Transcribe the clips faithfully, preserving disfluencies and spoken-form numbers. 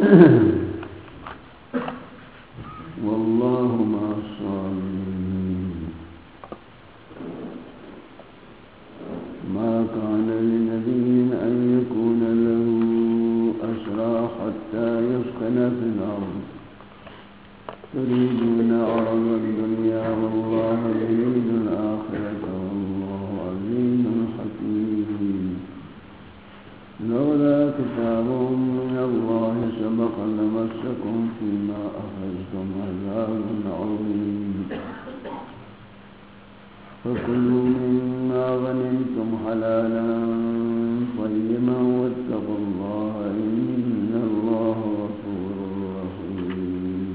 والله مع الصابرين ما كان لنبي أن يكون له أسرى حتى يسكن في الأرض تريدون عرض الدنيا والله يريد الآخرة والله عزيز حكيم لولا كتاب من الله سبق لمسكم فيما أخذتم عذاب عظيم فكلوا مما غنمتم حلالا طيبا واتقوا الله إن الله غفور رحيم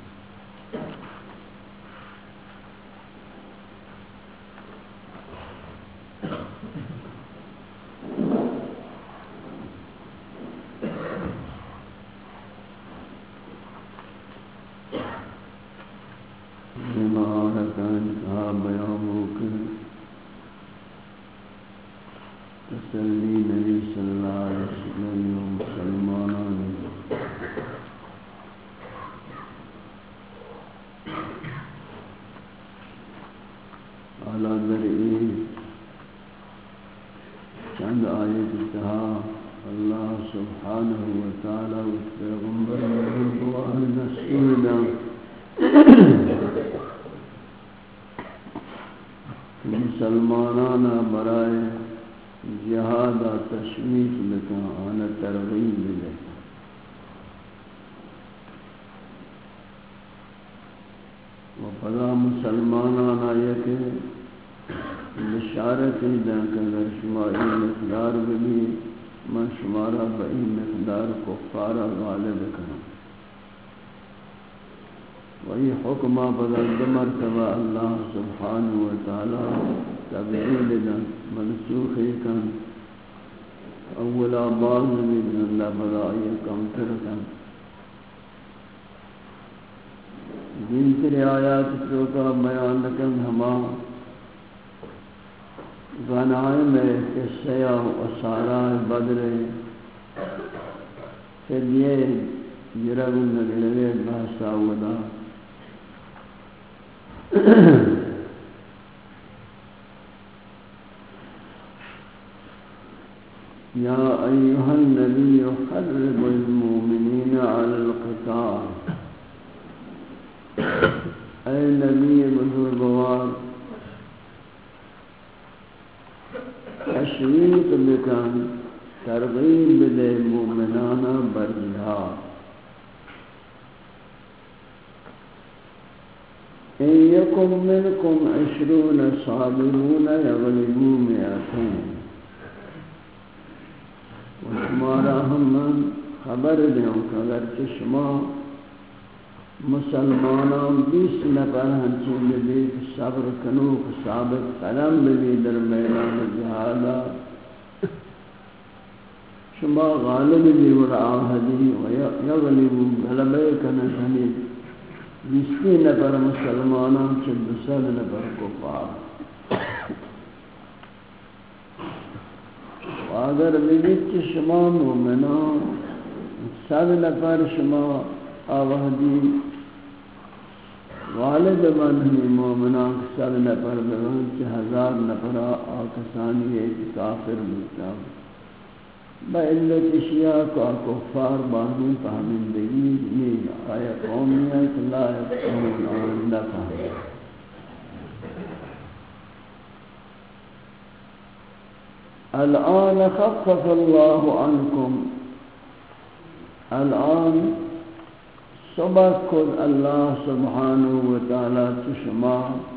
تسلی نبی صلی اللہ علیہ وسلم و مسلمانان اعلیٰ ذرعی چند آیت اتحا اللہ سبحانہ وتعالی و پیغمبر رضوان نسیدہ مسلمانان برائے جہاد تشمیت لکا آنا ترغیب لکا و پدا مسلمانان آئیت بشارت دن کہ اگر شما این مقدار بھی من شمارا با این مقدار کفارا غالب کروں وہی حکمہ بدل مرتبہ اللہ سبحانہ وتعالی تبعیل دن منسوخی کن اولا بعض بن اللہ بدائی کم ترکن دین تری آیات چوکا بیان لکن ہما غنائم قصہ و اسارہ بدر فدیے جرگ نگلوے بحثا ودا يا أيها النبي حرض المؤمنين على القتال أي نبي بزرگوار تشویق بکن ترغیب دے مومنانا برجہاد إن يكن منكم عشرون صابرون يغلبوا مئتين وشمارا ہم خبر دیں کہ اگر شما مسلمانان بیس نفر ہنچین بھی صبر کنوک ثابت قدم بھی در میدان جہادا شما غالب بھی ورعاہدی ویغلبوا غلبے کنسانی بیسی نفر مسلمانان چند سل نفر کفار اگر بگید کہ شما مومنان سب نفر شما آوہدی غالب من ہمی مومنان سب نفر بگن کہ ہزار نفر آکسانی ایک کافر مجھتا با علت اشیاء کا کفار باہمی فہمندگی یہ آیا قومیت لا یفقہون آن نفہم الآن خفف الله عنكم الآن سبق کل اللہ سبحانہ وتعالی شما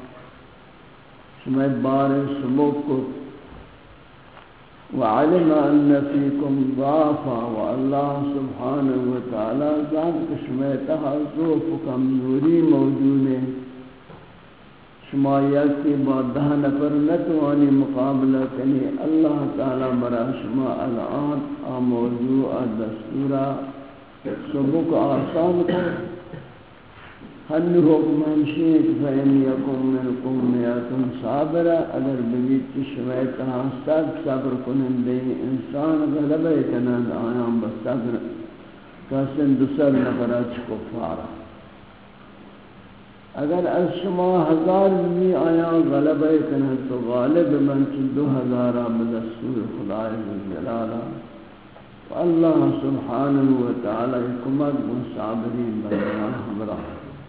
شما بار سبق کل وعلم ان فيكم ضعفا والله سبحانہ وتعالی ذات شما تحضوف کمزوری موجود ہے شما یکی با دہ نفر نتوانی مقابلہ کنی اللہ تعالی برا شما الان آ موضوع دستورا سبق آسان کو ہن حکم ہمشیت فإن یکم منکم میاتن صابرہ اگر بگیت شویتہا سب صبر کنن دے انسان غلبہ کنن آیام بصبر کسن دوسر نفرات کفارا اگر از شما ہزار بھی آیا غلبہ کنن تو غالب من چی دو ہزارہ بدستور خدای جلالہ اللہ سبحانہ وتعالی کمک و صابرین بندیان ہمراہ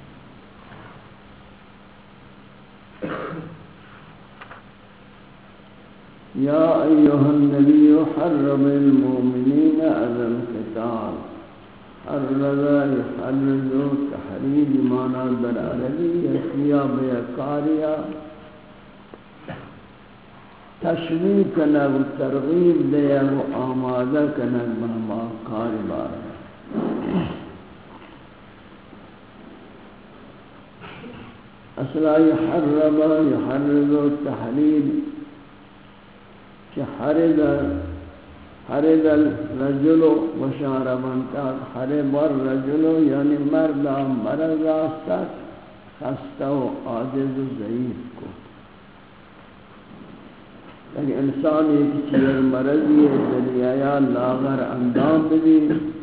یا ایها النبی حرم المؤمنین علی القتال حرز يحرز تحريم مانا در عربی یکیا بیکاریا تشویق کنگ و ترغیب دیا و آمادہ کنگ مہما کاری بارا اصلا یحرب یحرز تحریم کہ حرد حرد الرجل و شاربانتا حرب الرجل یعنی مرد مرض آستک خستہ و عاجز و ضعیف کو یعنی انسان ایک چیز مرضی ہے دلیایا لاغر اندام بھی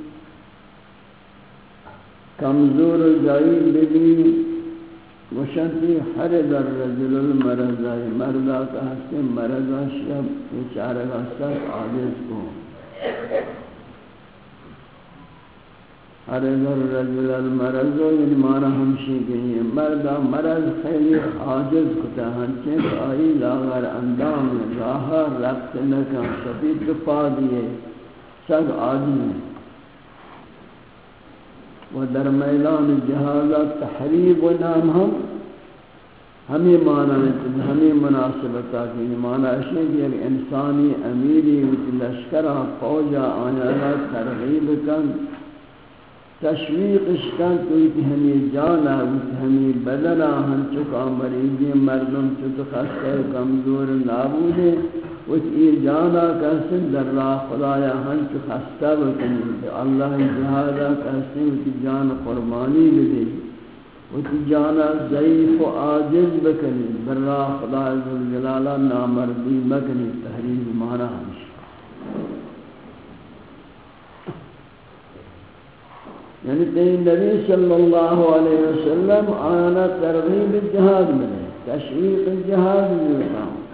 کمزور و ضعیف بھی وشنتی حرد الرجل المرض مردہ کا ہستے مرضہ شب بیچارہ سر عاجز کو حرد الرجل المرض یعنی مانا ہمشی گئی مردہ مرض خیلی عاجز کتا ہنچیں کہ آئی لاغر اندام راہ رقت نکا شبید کپا دیئے سب عاجز ہیں و در میلان جہازات تحریب و نام ہم ہمیں معنی ہمیں مناسبتا کی معنی اشیاء کہ ایک انسانی امیری و لشکرہ فوجہ آنانا ترغیب کن تشویق کن کوئی کہ ہمیں جانا و ہمیں بدنا ہم چکا مریضی مردم چکا خستہ کمزور نابود ہے وچی جانا کہسن در راہ خدایا ہنچ خستہ بکنی اللہ جہادا کہسن وچی جان قربانی بدے وچی جانا ضعیف و عاجز بکنی در راہ خدای ذوالجلالہ نامردی بکنی تحریر مانا ہمشہ یعنی تین نبی صلی اللہ علیہ وسلم آنا ترغیب جہاد ملے تشویق جہاد ملتا ہوں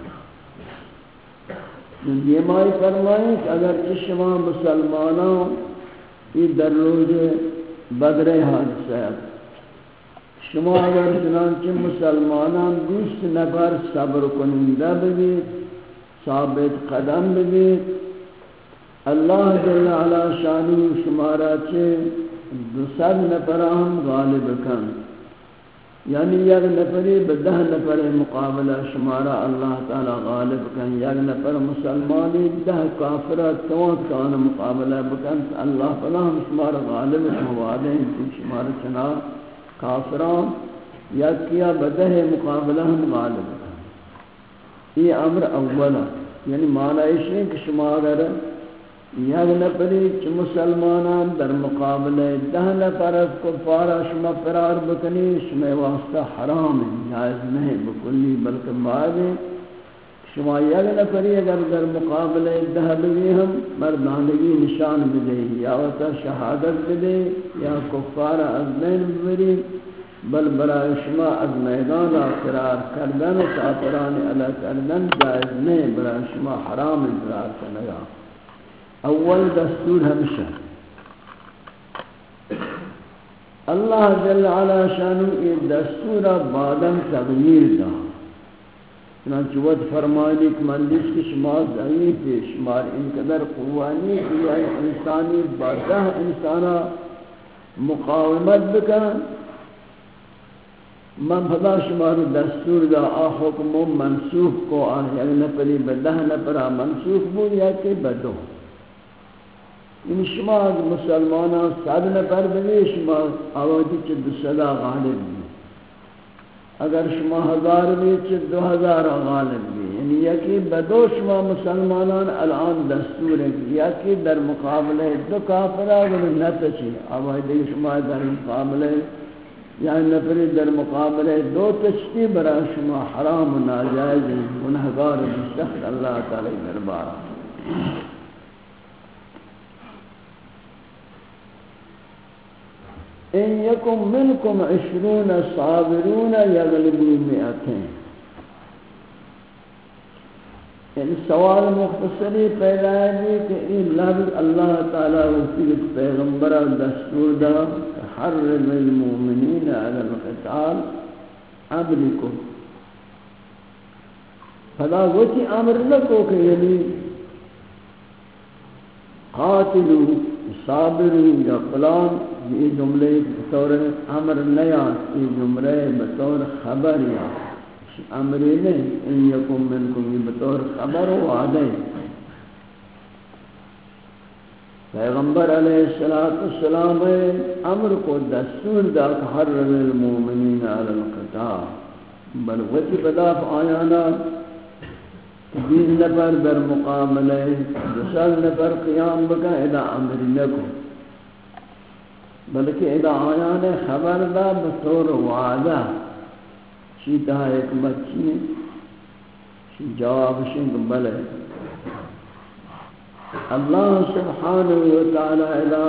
یہ مائی فرمائیں کہ اگر شما مسلمانوں کی در روز بدر حادثات شما اگر چنانچہ مسلمانان بیس نفر صبر کنندہ بگید ثابت قدم بگید اللہ جل علا شانی شمارا چھے دوسر نفران غالب کن یعنی یک نفری بدہ نفر مقابلہ شمارا اللہ تعالی غالب کن یک نفر مسلمانی دہ کافرہ توت کان مقابلہ بکن اللہ فلاں شمارا غالب شموالے ہیں شمارا چنا کافران یک کیا بدہ مقابلہ ہم غالب کن یہ امر اولا یعنی معنی ہے کہ شمارا یک نفری چھ مسلمانان در مقابلہ دہ نفر کفارہ شما فرار بکنی شما واسطہ حرام ہے جائز نہیں بکلی بلکہ بعد شما یک نفری اگر در مقابلہ دہ بگی ہم مردانگی نشان بدے یا وطا شہادت بدے یا کفارہ از بین ببری بل برای شما از میدان فرار کردن و کافران علیہ کردن جائز نہیں برای شما حرام فرار کرنگا اول دستور ہمشہ اللہ جل علا شانو یہ دستور بعدم تغییر دا چنانچہ وقت فرمانی کہ مندش کی شمار ضعیف ہے شمار انقدر قوانی کہ یہ انسانی بادہ انسانا مقاومت بکن من بدا شمار دستور دا آحکم منسوخ کو آہ یک نپری بدہ نپرا منسوخ بود یا کہ بدو ان شما مسلمانان صد نفر بگی شما آوازی چھ دو صدا غالب بھی اگر شما ہزار بھی چھ دو ہزار غالب بھی یعنی یکی بدو شما مسلمانان الان دستور ہے یکی در مقابلے دو کافرہ ولی نتچی آوازی شما در مقابلے یعنی نفری در مقابلے دو تشتی برا شما حرام و ناجائز گنہگار بسخت اللہ تعالی دربارہ ان یکم منکم عشرون صابرون یغلبوا مئتین. ان سوال مختصری پیدا ہے کہ این لفظ اللہ تعالی وفی پیغمبر دستور دا حرم المؤمنین علی القتال امر کو فلا وچی امر لکو کہ یعنی قاتلو صابرو یا فلان یہ جملے بطور امر نیا یہ جملے بطور خبر یا امری نہیں ان یکم منکم یہ بطور خبر و وعدے. پیغمبر علیہ السلام امر کو دستور دا حرم المؤمنین علی القتال بل وچی بداف آیانا بیس نفر در مقابلہ دسال نفر قیام بکا ادا امر نکو بلکہ ادا آیان خبر دا بطور وعدہ شیطہ حکمت چیئے شی جواب شنگ بلے. اللہ سبحانہ وتعالی ادا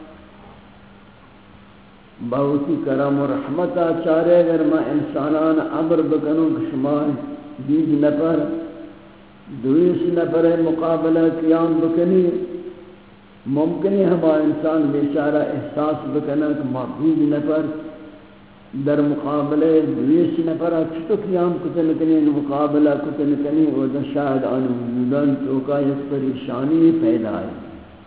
بہتی کرم و رحمتہ چارے اگر میں انسانان امر بکنوں کشمار بیس نفر دویس نفر مقابلہ قیام بکنی ممکن ہے ہما انسان بیچارہ احساس بکنا کہ ما بیس نفر در مقابلہ دویس نفر چھتو قیام کتن کنی مقابلہ کتن کنی و دا شاہد آن وجودان توکا یک پریشانی پیدا ہے.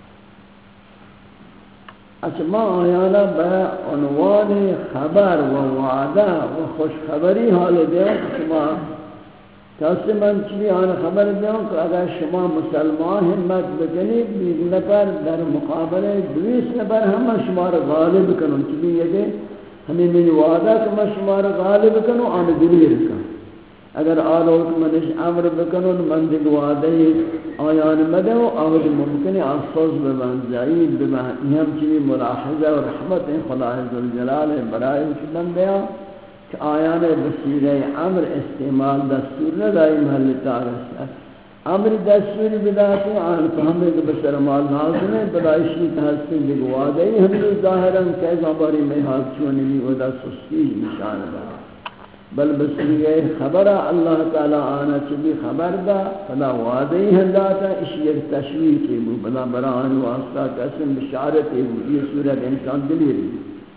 اچھا ما آیانا با عنوان خبر و وعدہ و خوشخبری حال دیو شما کسی من چلی آن خبر دیوں کہ اگر شما مسلمان ہمت بکنی بیس نفر در مقابلہ دویس نفر ہم شما را غالب کنو چلی یہ کہ ہمیں من وعدہ کہ میں شما را غالب کنو آن دلیر کن اگر آلوک منش عمر بکنو من دل وعدہ آیان مدو آود ممکن آسوز ببن زعید ببن یہ ہم چلی ملاحظہ و رحمت خدا عزوجلال برائے شدن دیاں کہ آیان بسیرہ امر استعمال دستور ندائی محل تعرض امر دستور بداتی آن فہمیں کہ بسر مال نازم ہے بدائشی تحصیل بگوا گئی ہمیں ظاہراً کیسا باری میں حال چونی بھی ودا سستی نشان دا بل بسیرہ خبرہ اللہ تعالی آنا چلی خبر دا فلا وعدی ہنداتا اسی ایک تشویق ہے بلا بران واسطہ قسم بشارت ہے یہ صورت انسان دلی رہی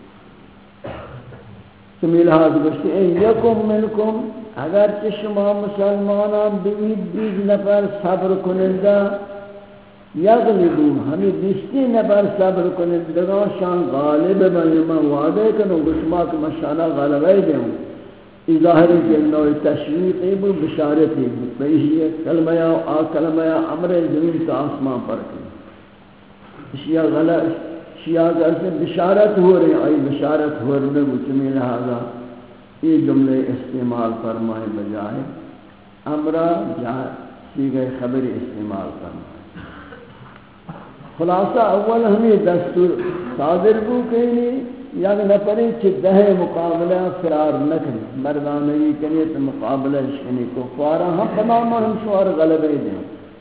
تمیل حاضر بشتی این یکم منکم اگر چه شما مسلمانان بید بیز نفر صبر کننده یغلبو ہمیں بیستی نفر صبر کنندگان شان غالب بنی من وعدے کنو گشما که مشانا غلبه دیں ای ظاہری کہ نوع تشویقی بو بشارتی بو بیشی کلمہ یا آ کلمہ یا امر زمین تا آسمان پر کنی اشیاء غلب شیعہ سے بشارت ہو رہے ہیں آئی بشارت ہو رہے ہیں بچمی لہذا یہ جملے استعمال فرمائے بجائے امرہ جہاں سیغے خبری استعمال فرمائے. خلاصہ اول ہمیں دستور صادر کو کہنی یا نفری چدہ مقابلہ فرار نکنی مردانوی کنی تو مقابلہ شکنی کفارہ ہم تمام ہم شوار غلبے دیں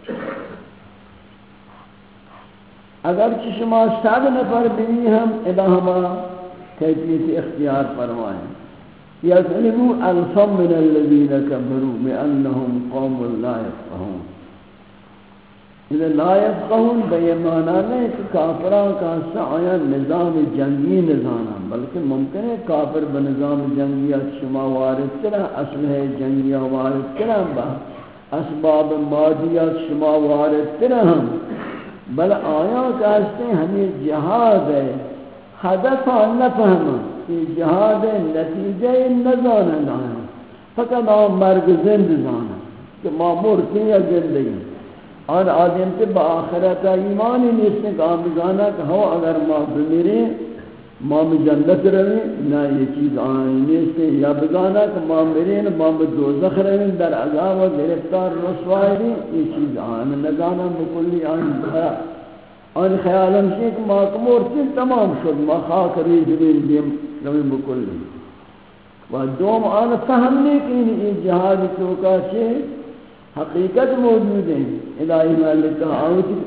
اگر شما ساد نفر بھی ہم ادا ہما کیفیت اختیار فرمائیں یغلبوا الفا من الذین کفروا بانہم قوم لا یفقہون. اذا لا یفقہون بیمانا نہیں کہ کافران کا سعیا نظام جنگی نظام بلکہ ممکن ہے کافر بنظام جنگیات شما وارد کرا اسلحہ جنگیہ وارد کرا با اسباب مادیات شما وارد کرا ہم بل آیا کہتے ہیں ہمیں جہاد ہے ہدف نہ فہم کہ جہاد نتیجہ نزانا نہ فقط آن مرگ زند زانا کہ ما مرتی یا زندگی اور آدم کے بآخرت ایمانی نیستے کہ آن بزانا کہ ہو اگر ما بمیریں ما جنت رویں نہ یہ چیز آنی نیستے یا بزانا کہ ما مرین ما دوزخ رویں در عذاب و گرفتار رسوائی دیں یہ چیز آن نزانا بکلی آن بھرا آن خیال ہمشی کہ ما کمورتی تمام شد ما خاک ریز بین دیم رویں بکلی و دوم آن فهمنے کہ یہ جہاد چوکا چھے حقیقت موجود ہیں الہی مالکہ آوت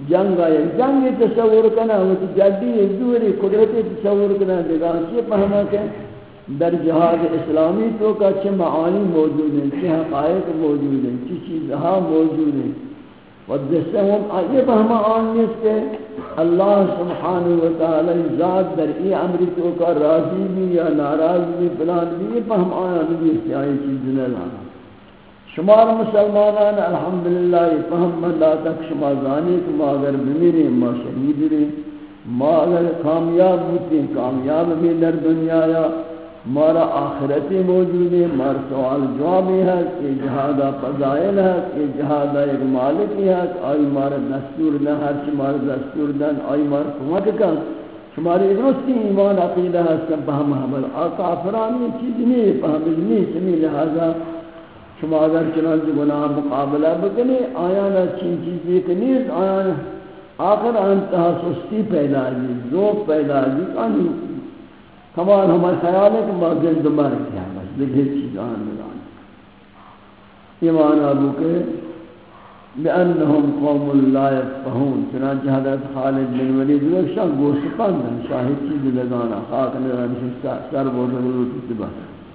جنگ آیا جنگ تصور کرنا وہ جدی دوری قدرتی تصور کرنا دیگان سے پہنا کہ در جہاد اسلامی تو کا چھ معانی موجود ہیں چھ حقائق موجود ہیں چھ چیزہاں موجود ہیں و جس سے ہم آئیے پہما آنیس کہ اللہ سبحانہ وتعالی ذات در ای امری تو کا راضی بھی یا ناراض بھی پلان بھی یہ پہم آیا بھی اس سے آئی چیز نہ لانا شمار مسلمانان الحمدللہ یہ فهم من لا تک شما زانی کہ ما اگر بمیریں ما شہید رہیں ما اگر کامیاب ہوتے ہیں کامیاب بھی در دنیا یا مارا آخرتی موجود ہے مارا سوال جوابی ہے کہ جہادہ فضائل ہے کہ جہادہ ایک مالکی ہے آئی مارا دستور دن ہر چی مارا دستور دن آئی مارا قوت کن شماری درستی ایمان عقیدہ ہے سب بہم حمل آقا افرانی چیز نہیں فهم نہیں سمی لہذا شما اگر چنانچہ گناہ مقابلہ بکنے آیانا چین چیزی کہ نیز آیانا آخر انتہا سستی پیدا جی ذوق پیدا جی کانی کمال ہمارے خیال ہے کہ ما زند مر کیا بس دیکھے چیز آن ملان ایمان ابو کے بأنہم قوم لا یفقہون چنانچہ حضرت خالد بن ولید وقشا گوشت پندن شاہد چیز لگانا خاک لگانا سر بوزن روٹی تبا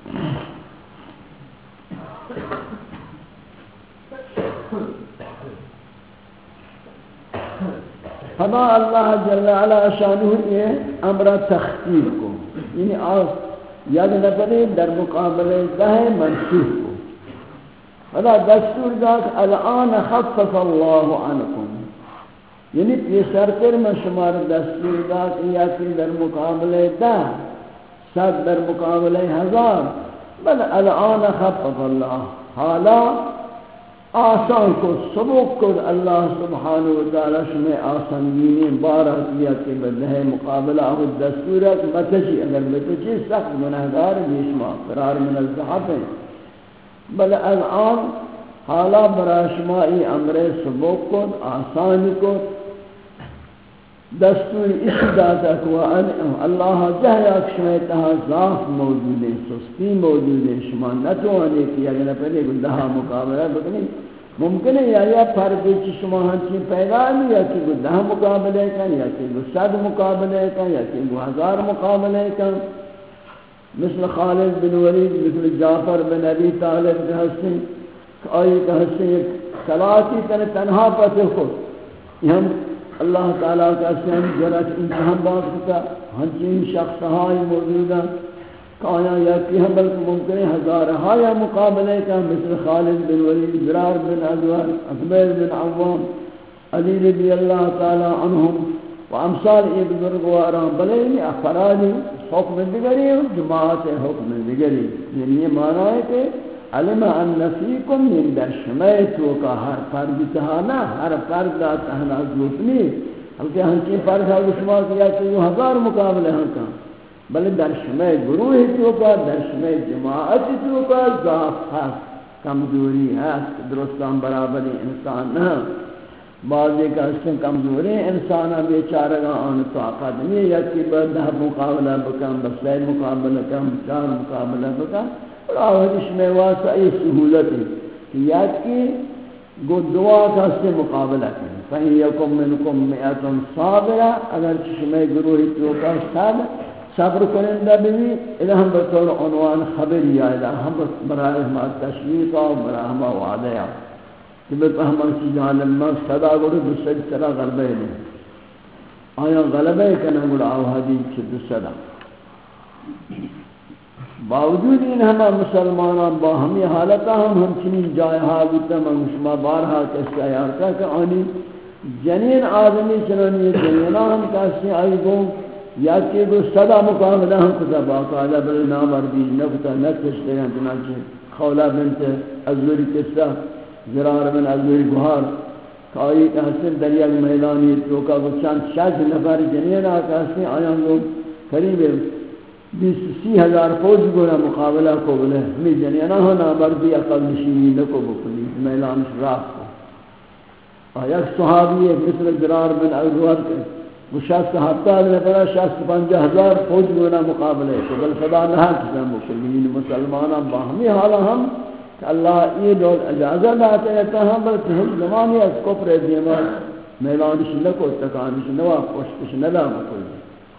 فما اللہ جل علا شانہ یہ امر تخفیف کو یعنی آس یاد نفرے در مقابلے دہ منسوخ کو فلا دستور ذاک الان خفف اللہ عنکم یعنی پیسر پر میں شمار دستور ذاک یاکی در مقابلے دہ صد در مقابلے ہزار بل الان خفف اللہ حالا آسان کو سبق کو اللہ سبحانہ وتعالی شمع آسانگینی بارہ کیا کہ بدہ مقابلہ و دستورت متجی اگر متجی سخت گناہگار بیشما قرار من الزحف ہے بل الان حالا برا شمائی امر سبق کو آسان کو دستور اس داتا کو اللہ جہیا شمع تہا ضعف موجود ہے سستی موجود ہے شما نتوانے کی اگر پہلے گدہا مقابلہ بکنی ممکن ہے یا یا فردی چی شما ہنچی پیدا نہیں یا کہ گدہا مقابلے کن یا کہ صد مقابلے کن یا کہ ہزار مقابلے کن مثل خالد بن ولید مثل جعفر بن ابی طالب کے حسن آئی کہ حسن صلاتی تن تنہا پتہ خود یہ ہم اللہ تعالیٰ کا سن جرات انتہم بات ہوتا ہنچین شخص ہائی موجودہ کایا یا کی حمل ممکن ہے ہزار ہایا مقابلے کا مثل خالد بن ولید زرار بن ادوار عثمان بن عوام علی رضی اللہ تعالیٰ عنہم و امثال ایک بزرگواران بلے افرادی حکم دیگری جماعت حکم دیگری یعنی یہ معنی ہے کہ علم ان فیکم من در شمیتو کا ہر فرد تہانا ہر فرد تہانا ضوطنی بلکہ ہنچی فرد ہے شما کیا کہ یہ ہزار مقابلے ہاں کا بلکہ در شمیت گروہ تو کا در شمیت جماعت تو کا ضعف ہے کمزوری ہے درستان برابری انسان نہ بعض ایک حسن کمزوری انسان بیچارگاں آن طاقت نہیں یا کہ بدہ مقابلہ بکن بسلے مقابلہ کم چار مقابلہ بکن اور آوہدش میں واسعی سہولت ہے کہ یاد کی گو دعا کا سے مقابلہ کریں فَإِن يَكُمْ مِنْكُمْ مِئَةٌ صَابِرَةٌ اگر چشمے گروہی تو کا صبر صبر کرندہ بھی الہ ہم بطور عنوان خبری آئے ہم برای ہمارا تشویق و برای ہمارا وعدہ کہ بتا ہمان چیزیں علمہ صدا گوڑے دوسری طرح غلبہ لیں آیا غلبہ کنا گوڑا آوہدی چھے دوسرا باوجود ان ہمیں مسلمانان با ہمیں حالتا ہم ہم چنین جائے حالتا من شما بارہا کسی آیارتا کہ آنی جنین آدمی چنانی یہ جنینا ہم کسی آئی گوں یا کہ وہ صدا مقابلہ ہم کتا باقاعدہ بلے نامردی نکتا نکشتے ہیں چنانچہ خولہ بنت ازوری قصہ زرار بن ازوری گوھار کائی کہ حسن دریا میدانی توکا وہ چند شاید نفر جنینا کسی آیاں گوں قریب بیس سی ہزار فوج گونا مقابلہ کو بلے ہمیں جنینا ہونا مردی اقل نشینی لکو بکلی میلان شراف کو آیا ایک صحابی ایک مثل جرار بن اگوار کے وہ شخص ہفتہ لے پڑا شخص پنجہ ہزار فوج گونا مقابلے کو بل خدا نہ کسا بکلی مسلمانا باہمی حالا ہم کہ اللہ یہ دول اجازہ لاتے رہتا ہم بلکہ ہم زمانی از کفر دیما میلانش نکو تکانش نوا پشتش ندا بکلی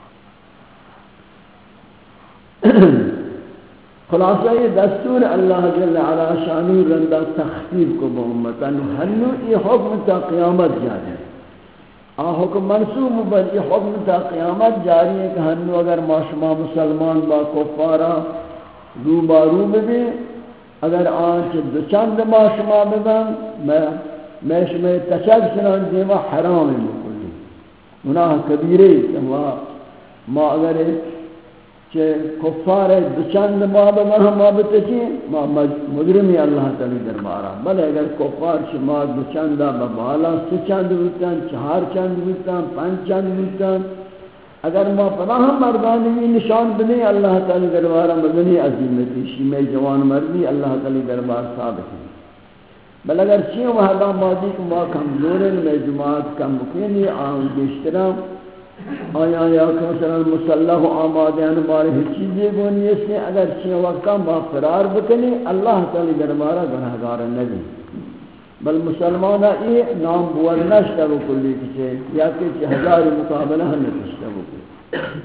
خلاصہ یہ دستور اللہ جل علا شانی رندہ تخفیف کو بہمتاً ہنو یہ حکم تا قیامت جاری ہے آ حکم منصوب بل یہ حکم تا قیامت جاری ہے کہ ہنو اگر ما شما مسلمان با کفارا رو با رو بھی اگر آنچ دو چند ما شما ببن میں شما تشک سنان دیما حرام مکلی گناہ کبیرے ما اگر کہ کفار دچند ما بمہ ما بتجی ما مجرمی اللہ تعالی دربارہ بلے اگر کفار شما دچند بالا سے چند ہوتاں چار چند ہوتاں پانچ چند ہوتاں اگر ما پناہ مردانی نشان بنے اللہ تعالی دربارہ مدنی عظیمتی شیمہ جوان مردی اللہ تعالی دربار ثابت ہے بل اگر چیوں وحدہ مادی کو ما کمزورن میں جماعت کا مکینی آن بیشترام آیا یا کہ مثلا مسلح و آمادیان ہمارے ہر چیزیں گونی اس نے اگر چین وقتا با فرار بکنی اللہ تعالی دربارہ گناہگار نبی بل مسلمانہ یہ نام بورنشتہ بکلی کچھے یا کہ ہزار مقابلہ ہم نتشتہ بکلی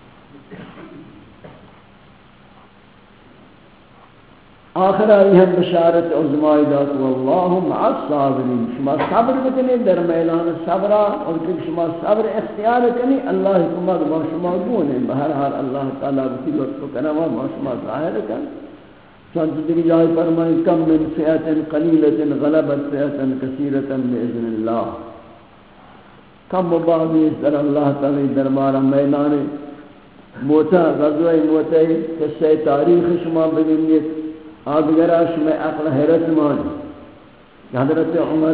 آخر آئی ہم بشارت عظمائی دات واللہ مع الصابرین شما صبر بکنی در میلان صبرہ اور کہ شما صبر اختیار کنی اللہ حکمت با شما گونے بہرحال اللہ تعالیٰ بکی لطف کنوا با شما ظاہر کن چونچہ دیکھ جائے فرمائیں کم من فئت قلیلت غلبت فئت کثیرت بإذن اللہ کم مبادی اس در اللہ تعالی دربارہ میلان موتا غزوہ موتا قصہ تاریخ شما بگنیت آدگراش میں عقل حیرت مانی حضرت عمر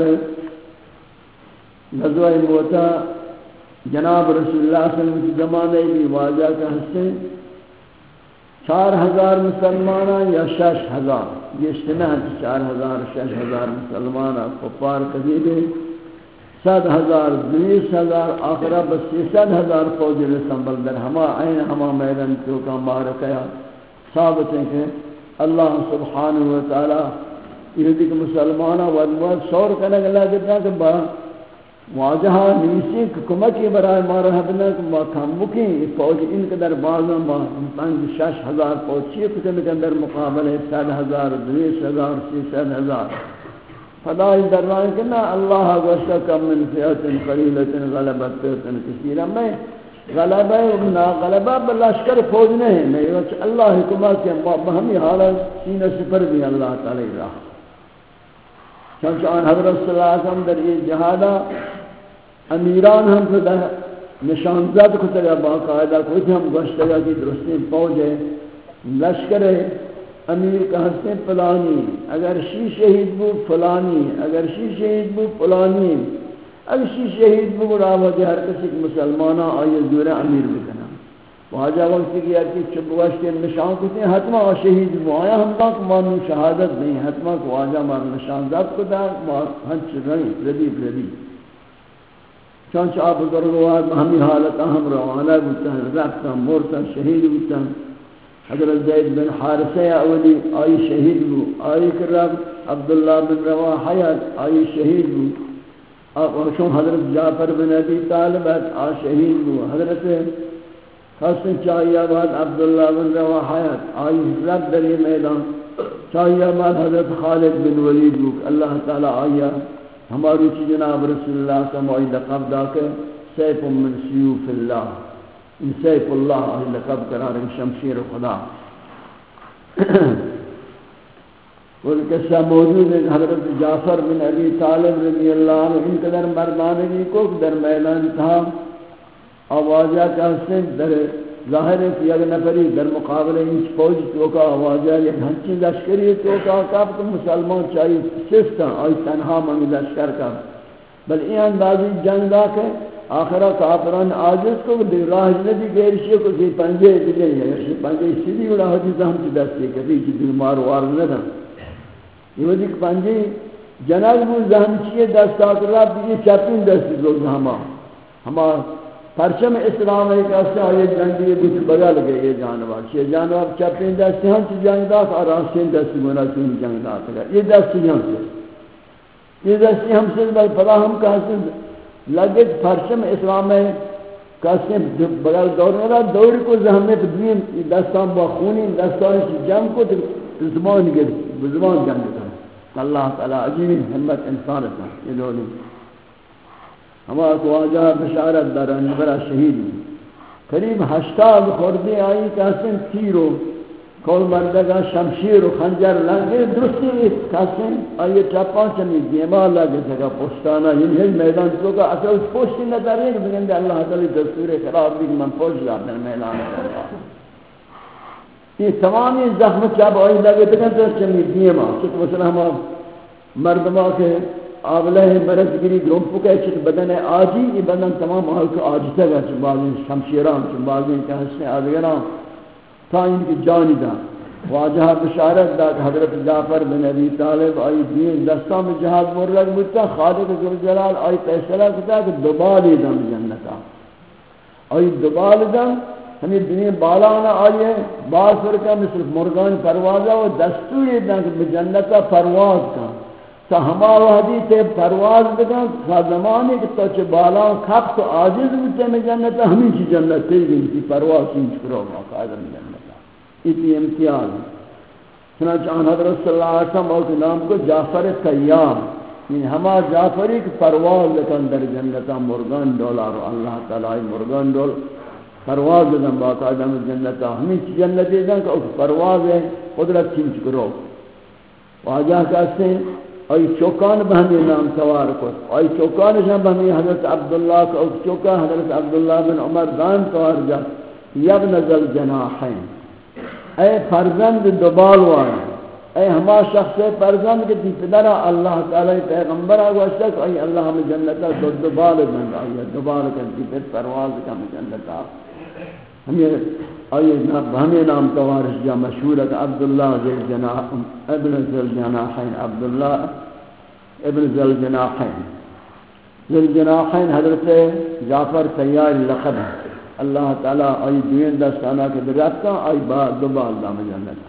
غزوہ موتا جناب رسول اللہ صلی اللہ علیہ وسلم کی زمانے بھی واجہ کا حصے چار ہزار مسلمانہ یا شش ہزار یہ اجتماع چار ہزار شش ہزار مسلمانہ کفار قبیلے سات ہزار بیس ہزار آخرہ بس ست ہزار فوج رسنبل در ہما عین ہما میدان کیوں کا مارکہ ثابت ہے کہ اللہ سبحانہ وتعالی یہ دیکھ مسلمانہ والموت شور کرنے کے لئے دیتا کہ با واجہا نیسی کمکی برای مارا حدنا کہ ما کھمکی فوج ان کے در بازا ما پانچ شش ہزار فوج چیئے کتنے کے اندر مقابل ہے سات ہزار دویس ہزار سی سات ہزار فدای در رائے کہ نا اللہ گوشتا کم من فیعت قلیلت غلبت فیعت کثیرہ میں غلبہ نا غلبہ بلاشکر فوج نہیں میں یہ اللہ حکمت کے بہمی حالت سینہ سپر بھی اللہ تعالی رہا چونچہ آن حضرت صلی اللہ علیہ وسلم در یہ جہادہ امیران ہم خدا نشانزد کو تگا باقاعدہ کچھ ہم گوشتگا کی درستی فوج ہے لشکر ہے امیر کا ہستے فلانی اگر شی شہید بو فلانی اگر شی شہید بو فلانی اگر شی شہید بو راوہ ہر کسی مسلمانہ آئیے زورہ امیر بکنا واجہ وقت کیا کہ چبوش کے نشان کتے ہیں حتمہ شہید بو آیا ہم تک مانو شہادت نہیں حتمہ کو واجہ مار نشان ذات کو دا ہنچ رہی ردیب ردیب چونچہ آپ بزرگوار ہمیں حالت اہم روانہ بودتا ہے رکھتا مورتا شہید بودتا حضرت زید بن حارثہ اولی آئی شہید بو آئی کرب عبداللہ بن رواحیت آئی شہید بو اور شون حضرت جعفر بن ابی طالب آ شہید بو حضرت حسن چاہیہ بعد عبداللہ بن رواحیت آئی رب در یہ میدان چاہیہ بعد حضرت خالد بن ولید بو اللہ تعالی آیا ہماری چی جناب رسول اللہ کا معید لقب دا کے سیف من سیوف اللہ ان سیف اللہ آئی لقب قرار شمشیر خدا اور قصہ موجود ہے حضرت جعفر بن ابی طالب رضی اللہ عنہ ان قدر مردانگی کو در میدان تھا آوازہ کا حسن در ظاہر ہے کہ اگر نفری در مقابلہ انچ فوج تو کا آوازہ یک ہنچی لشکری تو کا کب تو مسلمان چاہیے سفتا آئی تنہا منگی لشکر کا بل این اندازی جنگ دا کے آخرہ کافران آجز کو در راہ جنبی گیرشی کو سی پنجے دلے ہے پنجے سیدھی اڑا حدیث ہم چی دستے کبھی چی دل مارو وار ندا یہ وجہ کہ پنجے جنگ بو ذہن چیئے دستات رب دیئے چپین دستی دو ہما ہما پرچم اسلام ایک ایسے آئے جنگی بچ بگل گئے یہ جانوار چیئے جانوار چپین دستی ہم چی جنگ داس اور آسین دستی گونا چین جنگ داس یہ دستی ہم سے یہ دستی ہم سے بل پدا ہم کہا سے لگت پرچم اسلام میں کاسے بغل دور نہ دور کو زحمت دین دستان با خونی دستان جنگ کو زمان کے زمان جنگ تھا اللہ تعالی عجیب ہمت انسان تھا یہ لولی ہمارا کو آجا بشارت داران برا شہید قریب ہشتاد خوردی آئی کاسن تیرو کول مردگا شمشیر و خنجر لنگے درستی کاسن آئی چپان چمی دیما لگے سکا پوشتانا یعنی ہی میدان چوکا اصلا اس پوشتی نظر ہے کہ بگن دے اللہ تعالی دستور خراب بھی من پوش جاتا ہے میدان کرتا یہ تمامی زخم چپ آئی لگے تکن تو چمی دیما چکہ مثلا ہم مردمہ کے آبلہ مرضگری گرومپو کا چکہ بدن آجی یہ بدن تمام آئی کو آجتا گا چکہ بعضی شمشیران چکہ بعضی کہ حسن آدگران تا ان کی جانی دا واجہ بشارت دا حضرت جعفر بن ابی طالب آئی دین دستان میں جہاد مرلک بودتا خالق ذوالجلال آئی فیصلہ کتا کہ دبالی دم جنتا آئی دبال دم ہمیں دنیا بالانا آئی ہے بعض فرقہ مثل مرگان پروازہ و دستوری دن کہ جنتا پرواز کا تا ہما وحدی تے پرواز بکن تا زمانے کہ تا چھ بالا کھپ تو عاجز بودتے میں جنتا ہمیں چی جنت تے گئی تھی پرواز چینچ کرو مقادر میں جنتا اتی امتیاز چنانچہ آن حضرت صلی اللہ علیہ وسلم اور نام کو جعفر تیار یعنی ہما جعفری کی پرواز لکن در جنتا مرگان ڈولا رو اللہ تعالی مرگان ڈول پرواز لکن باقاعدہ میں جنتا ہمیں چی جنت تے گئی کہ پرواز ہے قدرت چینچ کرو واجہ کہتے ہیں آئی چوکان بہمی نام سوار کو آئی چوکان شاہ بہمی حضرت عبداللہ کا اوک چوکا حضرت عبداللہ بن عمر دان سوار جا یبن ذل جناحین اے فرزند دوبال وانا اے ہما شخص فرزند کے تی پدرہ اللہ تعالی پیغمبر آگوشتا کہ اے اللہ ہمیں جنتا دو دوبال بند آئی دوبال کرتی پھر پرواز کا ہمیں جنتا ہمیں آئی ہمیں نام توارش جا مشہور ہے عبداللہ ذل جناح ابن ذل جناحین عبداللہ ابن ذل جناحین ذل جناحین حضرت جعفر تیار لقب ہے اللہ تعالی آئی دوین دستانہ کے درابتا آئی با دوبال دام جنتا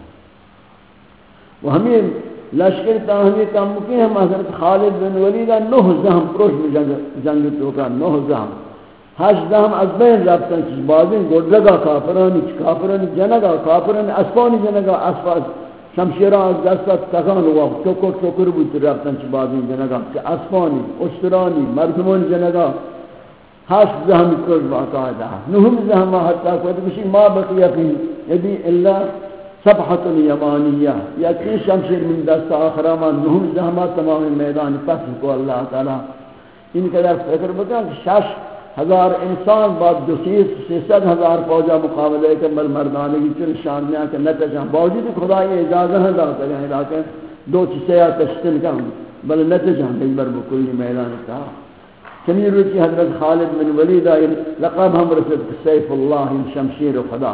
وہ ہمیں لشکر تاہمی کامکی ہم حضرت خالد بن ولیدہ نوہ زہم پروش میں جنگ توکا نوہ زہم ہش دہم از بین رابطن چیز بازین گردگا کافرانی کافرانی جنگا کافرانی اسفانی جنگا اسفاد شمشیران از دستات تکان ہوا چکر چکر بود رابطن چیز بازین جنگا اسفانی اشترانی مردمان جنگا ہش دہم کرد باقاعدہ نهم زہم حتی کوئی کسی ما بقیہ فی یدی اللہ صبحت یمانیہ یا کی شمشیر من دست آخراما نهم زہمات تمام میدان فتح کو اللہ تعالی ان قدر فکر بکا کہ شش ہزار انسان بعد دو سیصد ہزار فوجہ مقابلے کے مل مردانے کی چل شانیاں کے نتجاں باوجود خدا یہ اجازت ہے داتا ہے علاقے دو چیزیں تشتل کا بل نتجاں دیبر بکلی میدان کا چنی روچی حضرت خالد بن ولید آئی لقب ہم رسد سیف اللہ شمشیر و خدا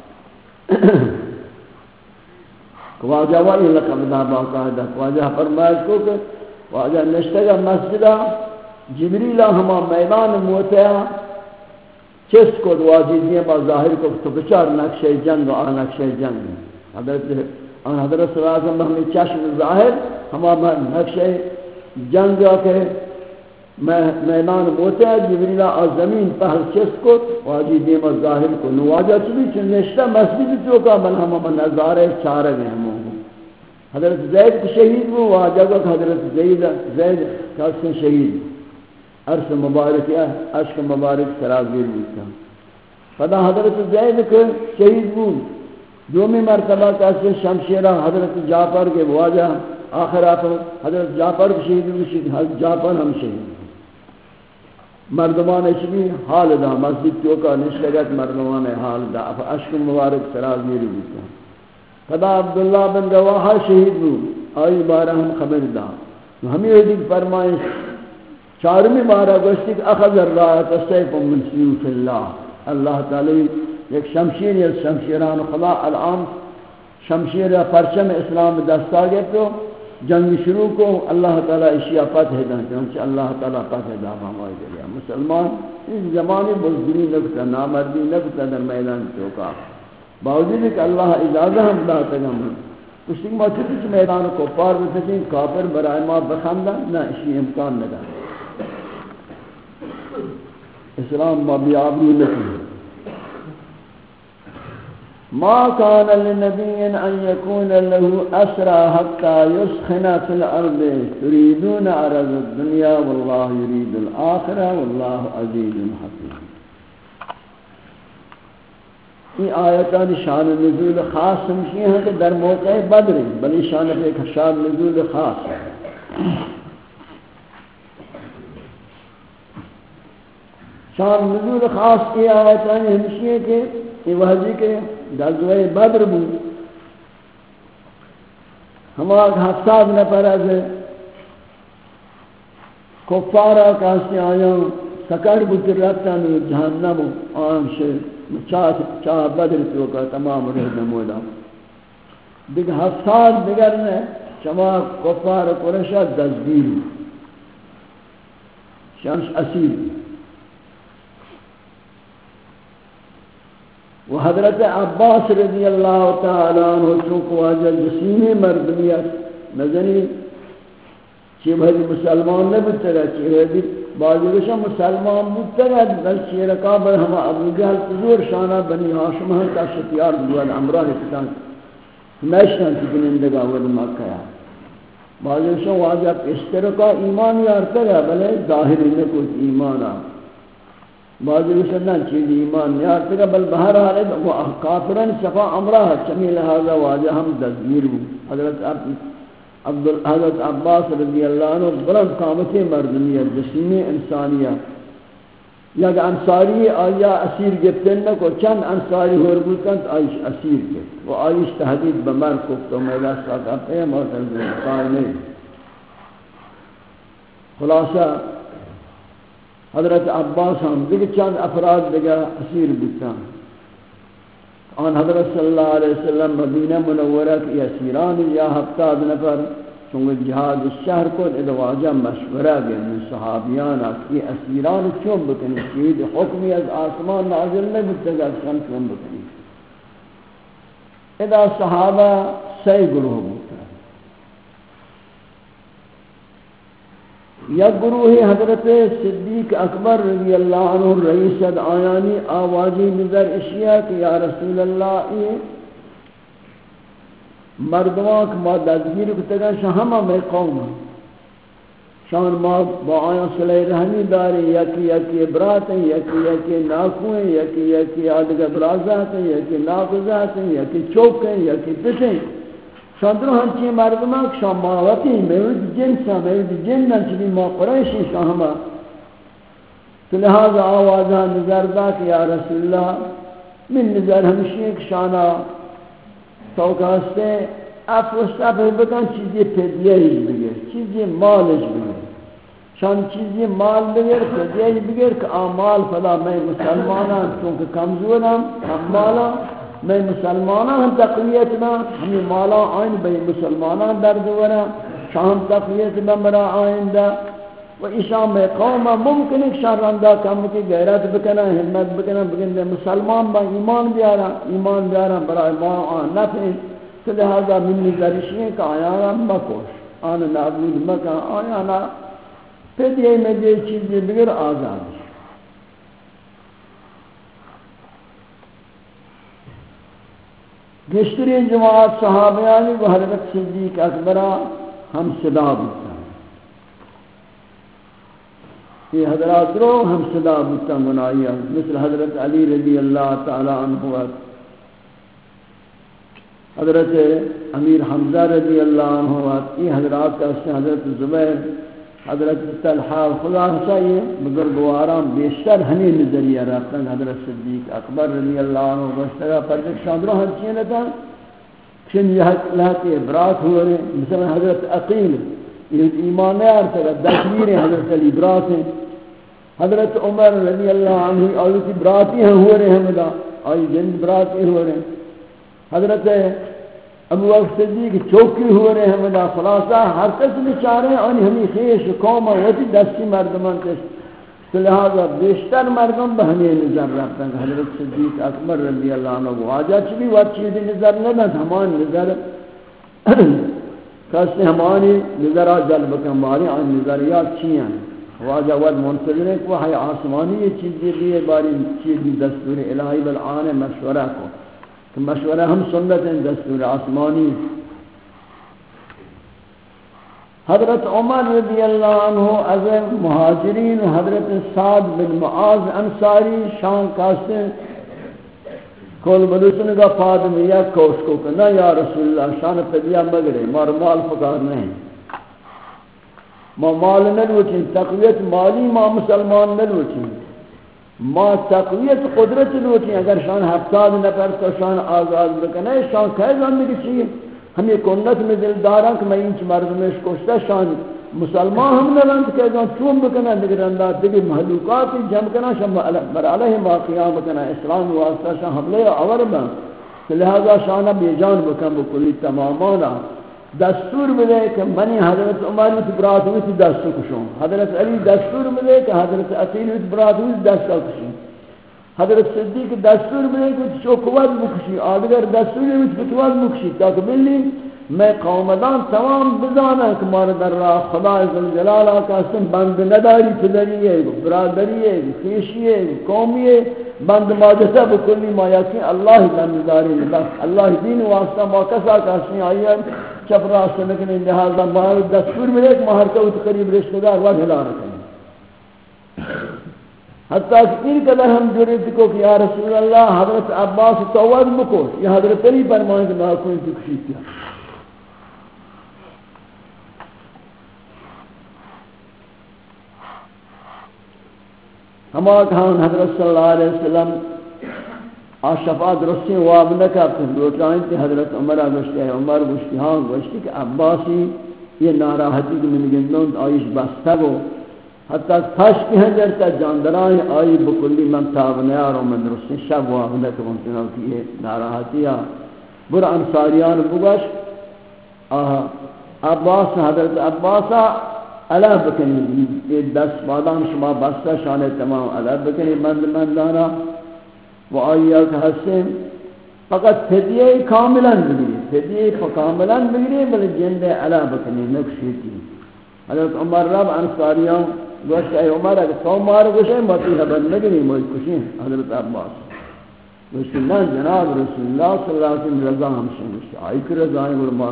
واجہ وائی لقب دا باقاعدہ واجہ فرمائش کو کہ واجہ نشتگا مسجدہ جبریلہ ہما میدان موتیا چس کو دواجی دیما ظاہر کو تو بچار نقشہ جنگ و آن نقشہ جنگ حضرت آن حضرت صلی اللہ علیہ وسلم ہمیں چشم ظاہر ہما نقشہ جنگ کے میدان موتیا جبریلہ آن زمین پہل چس کو واجی دیما ظاہر کو نواجہ چلی چن نشتہ مسجد چوکا بل ہما نظارے چارے گئے ہموں حضرت زید کو شہید وہ واجہ کو حضرت زید زید کاسن شہید عرص مبارک ہے عشق مبارک سرازیر بیتا فدا حضرت زید کے شہید بود دومی مرتبہ کیسے شمشیرہ حضرت جعفر کے واجہ آخرات حضرت جعفر کے شہید بود حضرت جعفر ہم شہید مردمان اشبی حال دا مسجد چوکا نشتگت مردمان حال دا عشق مبارک سرازیر بیتا فدا عبداللہ بن رواحہ شہید بود آئی بارہ ہم خبر دا ہمیں دیکھ فرمائش چارمی بارہ گوشتی کہ اخذ الرایت سیف من سیوف اللہ اللہ تعالی ایک شمشیر یا شمشیران خدا الان شمشیر یا پرچم اسلام دستا گئے تو جنگ شروع کو اللہ تعالی اشیاء فتح دیں چنانچہ اللہ تعالی فتح دا ہمارے دلیا مسلمان اس زمانے بزدری نکتا نامردی نکتا در میدان چوکا باوجود کہ اللہ اجازہ ہم داتا گا کچھ تک موچی کچھ میدان کو پار بسکیں کافر برائے ما بخندہ نہ اسی امکان نہ اسلام ما بیابرو نکنی ما كان لنبي أن يكون له أسرى حتى يسخن في الأرض تريدون عرض الدنيا والله يريد الآخرة والله عزيز حكيم. یہ آیتان شان نزول خاص سمجھی ہیں کہ در موقع بدر بلی شان ایک شان نزول خاص ہے. شان نزول خاص کی آیتان ہمشی ہے کہ یہ وحجی کے غزوہ بدر بود ہمارا حساد نہ پر از کفارہ کاسی آیاں سکر بود رفتن جہنم آن سے چاہ چاہ بدر تو کا تمام رہ نمودا دیگر حساد دیگر نے شما کفار قریش دزگیر شمس اسیر و حضرت عباس رضی اللہ تعالی عنہ چونکہ واجہ جسیمی مردمیت نظری چی بھائی مسلمان نہ بتگا چی بھائی باجرشا مسلمان بتگا بل چی رکابر ہما ابو جہل تزور شانہ بنی ہاشم ہم کا شتیار دوال عمران اتان نیشتان کی کنندگا ود مکہ باجرشا واجہ اشترکا ایمان یارتگا بلے ظاہری میں کچھ ایمان آ بعضی وسنن چیز ایمان یار تک بل بہر حال وہ کافرن صفا امرہ چمی لہذا واجہ ہم دزگیر حضرت عبد حضرت عباس رضی اللہ عنہ بلند قامتی مردمیت جسمی انسانیہ یک انصاری آیا اسیر گفتن کو چند انصاری ہور بودند آئیش اسیر گفت و آئیش تحدید بمر کفت و میلا ساکت ہے محترم قائمی خلاصہ حضرت عباس ہم دیکھ چند افراد دیگا اسیر بودتا آن حضرت صلی اللہ علیہ وسلم مدینہ منورہ کی اسیران یا ہفتاد نفر چونکہ جہاد الشہر کو ادواجہ مشورہ گئے من صحابیان کی اسیران چون بکنی چید حکمی از آسمان نازل نہیں بودتا گا شن چون بکنی ادا صحابہ سی گروہ بودتا یا گروہ حضرت صدیق اکبر رضی اللہ عنہ رئیسد آیانی آوازی نظر اشیاء کہ یا رسول اللہ یہ مردمان ما دزگیر کتگا شہمہ میں قوم شان ما با آیان صلی رحمی داری یکی یکی برات ہیں یکی یکی ناکو ہیں یکی یکی آدھگا برازات ہیں یکی ناکوزات ہیں یکی چوک ہیں یکی پتیں شاندرو ہنچی مردمان شان ماواتی میود جنسا میود جنن چلی ما قریشی شاہما تو لہذا آوازہ نظر دا کہ یا رسول اللہ من نظر ہمشی ایک شانا توقعستے افرست افر بکن چیزی پیدیہی بگر چیزی مالش بگر شان چیزی مال بگر پیدیہی بگر کہ آمال فلا میں مسلمانان چونکہ کمزورم کم مالا میں مسلمانان ہم تقویت میں ہمیں مالا آئین بھئی مسلمانان درد ورہ شام تقویت میں مرا آئندہ و اشام میں قوم ممکن ایک شرندہ کم کی غیرت بکنا حمد بکنا بکنا مسلمان با ایمان بیارا ایمان بیارا برای ما آن نفع تو لہذا من نظرشی کہ آیانا مکوش آن نابود مکا آیانا پھر یہ میں یہ چیزیں بگر آزاد گشتری جماعت صحابیانی و حضرت صدیق اکبرہ ہم صدا بودتا یہ حضرات رو ہم صدا بودتا منائیہ مثل حضرت علی رضی اللہ تعالی عنہ حضرت امیر حمزہ رضی اللہ عنہ یہ حضرات کا حضرت زبیر حضرت طلحہ خدا حسائی بزرگواران بیشتر ہمیں نظریہ رفتن حضرت صدیق اکبر رضی اللہ عنہ بشترہ پر جب شاندرہ ہم چیئے تھا کن یہ لہت ابرات ہوئے مثلا حضرت عقیل یہ ایمان آرتا ہے دشمیر حضرت علی برات ہیں حضرت عمر رضی اللہ عنہ آیتی براتی ہیں ہوئے رہے ہمیں آئی جند براتی ہوئے رہے حضرت ابو بکر صدیق چوکی ہوئے رہے ہمیں خلاصہ ہر کس بیچارے اور ہمیں خیش قوم ہوتی دستی مردمان کش لہذا بیشتر مردم بہمیں نظر رکھتا ہے حضرت صدیق اکبر رضی اللہ عنہ واجہ چلی وقت چیزی نظر نہ ہمان نظر کسی ہمانی نظرہ جلب کماری آن نظریات چیئے ہیں واجہ ود منتظر ہے کہ وحی آسمانی یہ چیزیں بھی باری چیزی دستور الہی بالآن مشورہ کو کہ مشورہ ہم سنت ہیں دستور آسمانی. حضرت عمر رضی اللہ عنہ از مہاجرین و حضرت سعد بن معاذ انصاری شان کاستے کول بلوچن کا فاطمیہ کوش کو کہ نہ یا رسول اللہ شان فدیہ مگرے مار مال فقار نہیں ما مال نلوچیں تقویت مالی ما مسلمان نلوچیں ما تقویت قدرت لوچیں اگر شان ہفتاد نفر تو شان آزاد بکنے شان کہہ زندگی چاہیے ہمیں کنت میں دلداراں کہ میں انچ مردمش کشتا شان مسلمان ہم نلند کہہ زندگی چون بکنے دیگر انداز دیگر محلوقات جمع کنا شان برعلیہ ما قیام بکنا اسلام واسطہ شان حملے عور میں لہذا شانہ بیجان بکن بکلی تمامانا دستور ملے کہ منی حضرت عمر کی برات ہوئی تھی دستور کشوں حضرت علی دستور ملے کہ حضرت عقیل کی برات ہوئی دستور کشوں حضرت صدیق دستور ملے کہ چوکوات مکشی آدگر دستور ہوئی فتوات مکشی تاکہ بلی میں قومدان تمام بزانا کہ مارا در راہ خدا عزالجلال آقا سن بند نداری پدری ہے برادری ہے خیشی ہے قومی ہے بند ماجسہ بکلی ما یقین اللہ بندداری بس اللہ دین واسطہ موقع کاسنی آئی ہے چپ راستہ لیکن لہذا مار دستور ملے کہ مہر کا قریب رشتہ دار وجہ لا رکھیں حتیٰ کہ ان قدر ہم جرد کو کہ یا رسول اللہ حضرت عباس تواد مکوش یا حضرت علی فرمائیں کہ میں کوئی تکشی کیا ہمارا کہاں حضرت صلی اللہ علیہ وسلم آشفات رسی واب نکا دوٹائیں کہ حضرت عمرہ گوشتی ہے عمر گوشتی ہاں گوشتی کہ عباسی یہ ناراحتی کہ من گندون آئیش بستا گو حتی پھش کی حجر تا جاندرائیں آئی بکلی من تابنیاروں من رسی شب واب نکا ممکنہ کہ یہ ناراحتی ہے برا انصاریان بگوش عباس حضرت عباسا علا بکنی یہ دس بادام شما بستا شان تمام علا بکنی مند مندانا و آئیہ کہ حسن فقط فدیہ کاملا بگیری فدیہ کاملا بگیری بلے جند علا بکنی نکشیتی حضرت عمر رب انصاریان گوشت اے عمر اگر سو مار گوشے مطیع حبر نگنی موئی کشیں حضرت عباس گوشت اللہ جناب رسول اللہ صلی اللہ علیہ وسلم رضا ہمشن گوشت آئی کہ رضائیں علماء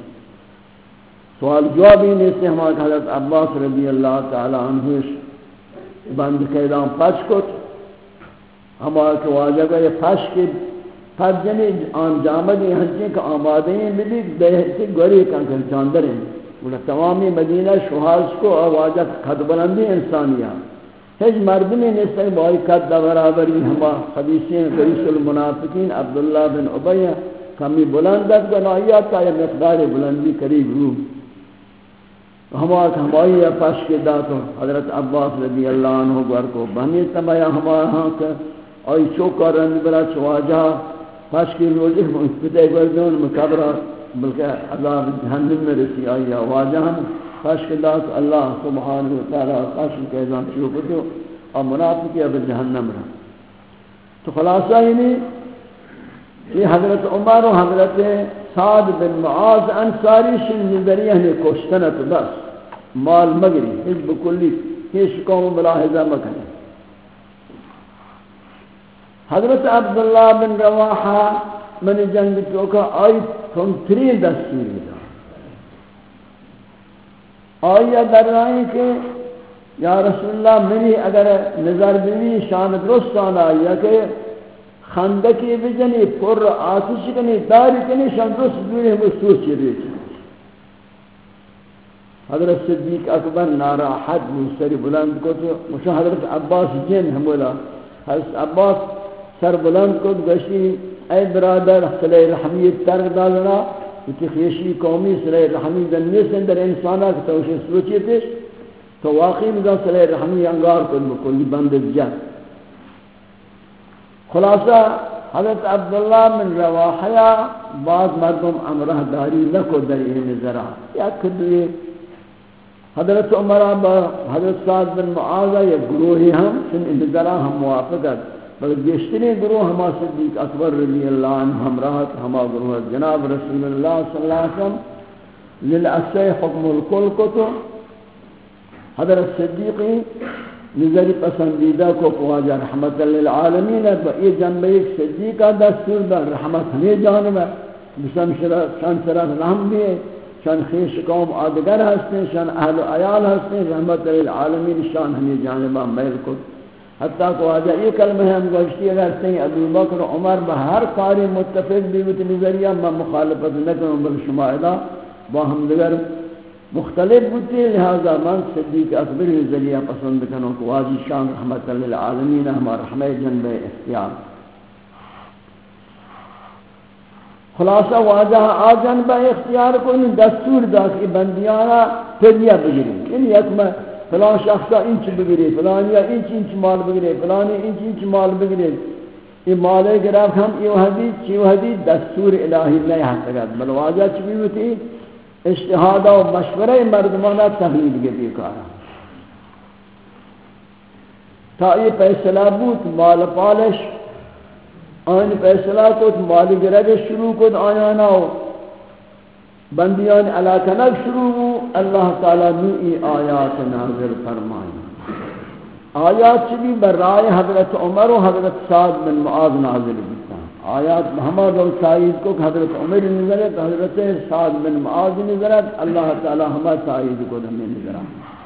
سوال جوابی نہیں سے ہمارے حضرت عباس رضی اللہ تعالی عنہ بند قیدان پچ کت ہمارے کے واجہ یہ پچ کے فرجنی آن جامدی ہنچیں کہ آمادیں ملی بہتی گوری کنکر چاندریں بولا تمامی مدینہ شہاز کو واجہ خط بلندی انسانیہ ہج مردمی نسل بائی قد برابری ہما حدیثین قریش المنافقین عبداللہ بن عبیہ کمی بلندت بنائیات کا یہ مقدار بلندی قریب رو ہمارا ہماری پاش کے داتوں حضرت عباس رضی اللہ عنہ گوار کو بہنی تمایا ہمارا ہاں کہ آئی چوکا رند برا چواجہ پاش کی روزی پتے گردون مقابرہ بلکہ عذاب جہنم میں رسی آئی واجہ ہم پاش کے دات اللہ سبحانہ وتعالی پاش کے ازام چوکتو اور منافقی اب جہنم رہا تو خلاصہ یعنی یہ حضرت عمر و حضرت سعد بن معاذ انصاری شن نظریہ نے کوشتنت بس مال مگری حزب کلی کیش قوم ملاحظہ مکنے حضرت عبداللہ بن رواحہ من جنگ چوکا آئی تم تری دستوری دا آئی در رائیں کہ یا رسول اللہ منی اگر نظر بینی شان درستان آئی کہ خندقی بجنی پر آتش کنی داری کنی شان درست دوری ہمیں سوچی ریچی حضرت صدیق اکبر ناراحت موسری بلند کو تو مشاہ حضرت عباس جن ہمولا حضرت عباس سر بلند کو گشتی اے برادر صلی رحمیت ترک دالنا اتی خیشی قومی صلی رحمی دنیا سے اندر انسانہ کی توشی سوچی پیش تو واقعی مدہ صلی رحمی انگار کو بکلی بند جن خلاصہ حضرت عبداللہ من رواحیہ بعض مردم امرہ داری لکو در این نظرہ یا کدوی حضرت عمرہ با حضرت سعد بن معاذہ یا گروہی ہم سن نظرہ ہم موافقت بلکہ گشتری گروہ ہما صدیق اکبر رضی اللہ عنہ ہمراہت ہما گروہ جناب رسول اللہ صلی اللہ علیہ وسلم للعصی حکم الکل کو تو حضرت صدیقی نظری پسندیدہ کو خواجہ رحمت للعالمین ہے، تو یہ جنبہ ایک صدیقہ دستور دا رحمت ہمیں جانب ہے، بسم شان سرات رحم بھی ہے، شان خیش قوم آدگر ہستے، شان اہل و عیال ہستے، رحمت للعالمین شان ہمیں جانبہ میل کو. حتیٰ کہ واجہ یہ کلمہ ہم گوشتی اگر سہیں ابو بکر عمر بہر کاری متفق بیوت نظریہ میں مخالفت نکنوں بل شمائدہ با ہم دیگر مختلف بودتے، لہذا من صدیق اکبر نظریہ پسند کنوں کہ واجی شان رحمت للعالمین ہمارا رحمہ جنب اختیار. خلاصہ واجہ آ جنب اختیار کو ان دستور دا کہ بندیانا فدیہ بگریں، یعنی ایک میں فلان شخصا انچ بگرے، فلان یا انچ انچ مال بگرے، فلانی انچ انچ مال بگرے. یہ مال گراف ہم یہ حدیث چی حدیث دستور الہی نہیں حسگت، بل واجہ چی ہوتی اجتہادہ و مشورہ مردمانہ تحلیل کے بیکارا. تا یہ فیصلہ بود مال پالش آئین فیصلہ کو مال گرگ شروع کو آیانا ہو بندیان علاقنک شروع ہو. اللہ تعالیٰ نوئی آیات نازل فرمائیں. آیات چلی برائے حضرت عمر و حضرت سعد بن معاذ نازل بیتا. آیات محمد و سعید کو حضرت عمر نظرت، حضرت سعد بن معاذ نظرت، اللہ تعالیٰ ہمیں سعید کو ہمیں نظرت.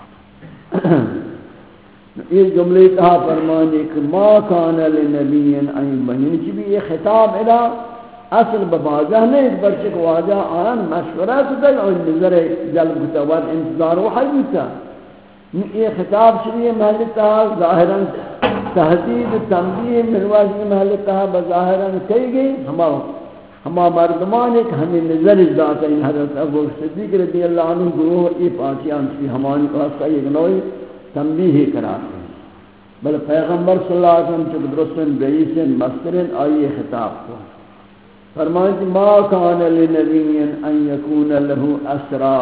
یہ جملے کہا فرمانے کہ ما کان لنبی ان بہین چی بھی یہ خطاب الہ اصل بواجہ نہیں برچک واجہ آن مشورہ کتا اور نظر جلب کتا وار انتظار وحی بیتا. یہ خطاب چلیے محلتا ظاہراً تحدید تنبیہ مرواجی محلتا بظاہراً کئی گئی ہما ہما مردمان ایک ہمیں نظر ذات ان حضرت ابو صدیق رضی اللہ عنہ گروہ ای پاکیان کی ہمانی واسطہ ایک نوعی تنبیہ کراتے ہیں. بل پیغمبر صلی اللہ علیہ وسلم چک درستن بیسن مسترن آئیے خطاب کو فرمائیں ما کان لنبی ان یکون له اسرا.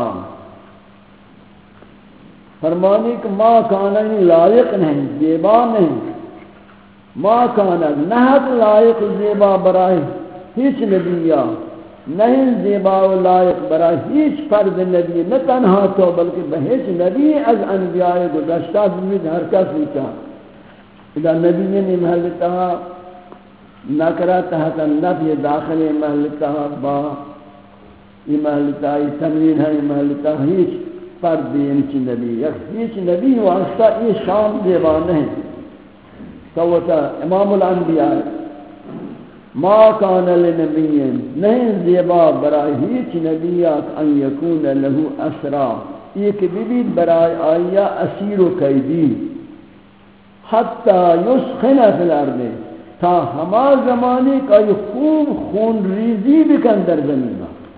فرمانی کہ ما کان لائق نہیں، زیبا نہیں، ما کان نہت لائق زیبا برائے ہیچ نبیہ، نہیں زیبا و لائق برائے ہیچ فرد نبی، نہ تنہا تو بلکہ بہیچ نبی از انبیاء گزشتہ بمید ہر کس ہوتا. اذا نبی نے محلتا نکرہ تحت النفی داخل محلتا با یہ محلتا یہ تنوین ہے، یہ محلتا ہیچ فرد انچ نبی ہیچ نبی واسطہ یہ شان زیبا نہیں. سوتا امام الانبیاء ما کان لنبی نہیں زیبا برای ہیچ نبیات ان یکون له اسرا، یہ کہ بھی برای آیا اسیر و قیدی حتی یسخن فی الارض تا ہما زمانے کا یہ خوب خون ریزی بکن در زمین.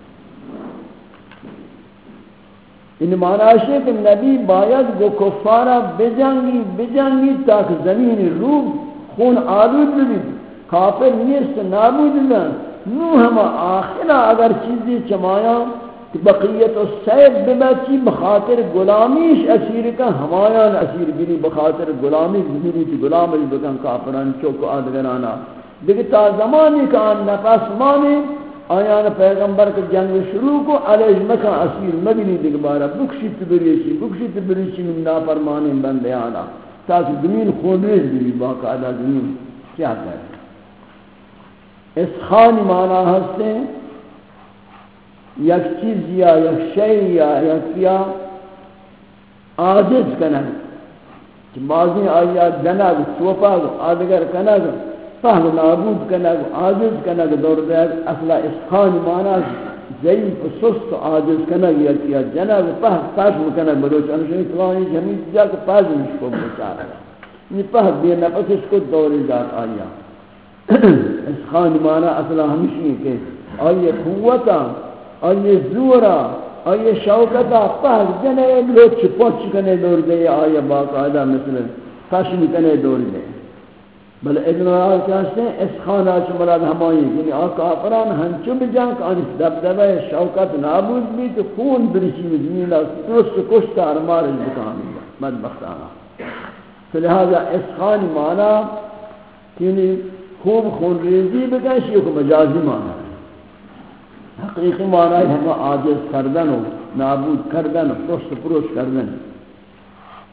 ان معنی ہے کہ نبی باید وہ کفارہ بجنگی بجنگی تاک زمین روح خون آلود بھی کافر نیست نابود نہ نو ہم آخرہ اگر چیزی چمایا بقیت و سید ببچی بخاطر غلامیش اسیر کا ہمایان اسیر گری بخاطر غلامی گری چی غلامی بکن کافران چوک آدگرانا دیکھ تا زمانی کا آن نفس مانے آیان پیغمبر کے جنگ شروع کو علیہ مکہ اسیر مبینی دیکھ بارا بکشت بریشی بکشت بریشی من نافرمانی بندے آنا تاکہ زمین خونریز بھی باقاعدہ زمین کیا کرے. اس خان معنی ہستے یک چیز یا یک شئی یا یک یا عاجز کنگ کہ بعضی آیات جنگ چوپا آدگر کنگ فہم نابود کنگ عاجز کنگ دور دیر اصلا اس خان معنی ضعیف سست عاجز کنگ یک یا جنگ فہم پاشم کنگ بروچ انشانی فلانی جمعی جا کہ پاشمش کو بچار ہے یہ فہم بے نفسش کو دوری ذات آیا. اس خان معنی اصلا ہمشی کہ آئیے قوتا آئیے زورا آئیے شوکتا پہل جنے لوگ چپوچ کنے دور دے آئیے باقاعدہ مثل خشم کنے دور دے. بل ابن آل کہتے ہیں اس خان آچ مراد ہمائی یعنی آقا افران ہنچو بجانک آنس دبدبہ شوکت نابود بھی تو خون برشی میں زمین درست کشتا ارمارج بکامی بدبختانا. تو لہذا اس خان معنی یعنی خوب خون ریزی بکنش یہ کو مجازی معنی ہے. حقیقی معنی ہے ہم عاجز کردن و نابود کردن و پرست پروش کردن.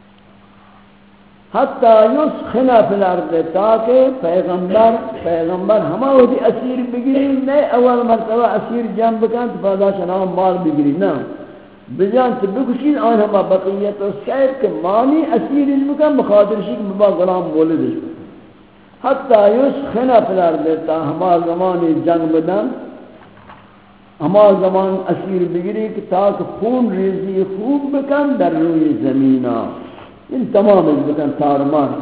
حتی یسخن فی الارض تاکہ پیغمبر پیغمبر ہما وہ دی اسیر بگیری نہیں اول مرتبہ اسیر جمع بکن تو فضا شنام مال بگیری نا بجان تو بکشید آن ہما بقیت و سید کے مانی اسیر بکن بخاطر شک ببا غلام مولدش بکن حتی یسخن فی الارض تا ہما زمانی جنگ بدن ہما زمان اسیر بگیری کہ تاکہ خون ریزی خوب بکن در روی زمینہ ان تمام بکن تارمان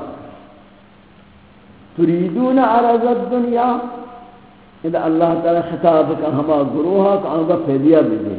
تريدون عرض الدنیا اذا اللہ تعالی خطاب کا ہما گروہا کہ آنگا فیدیہ بدے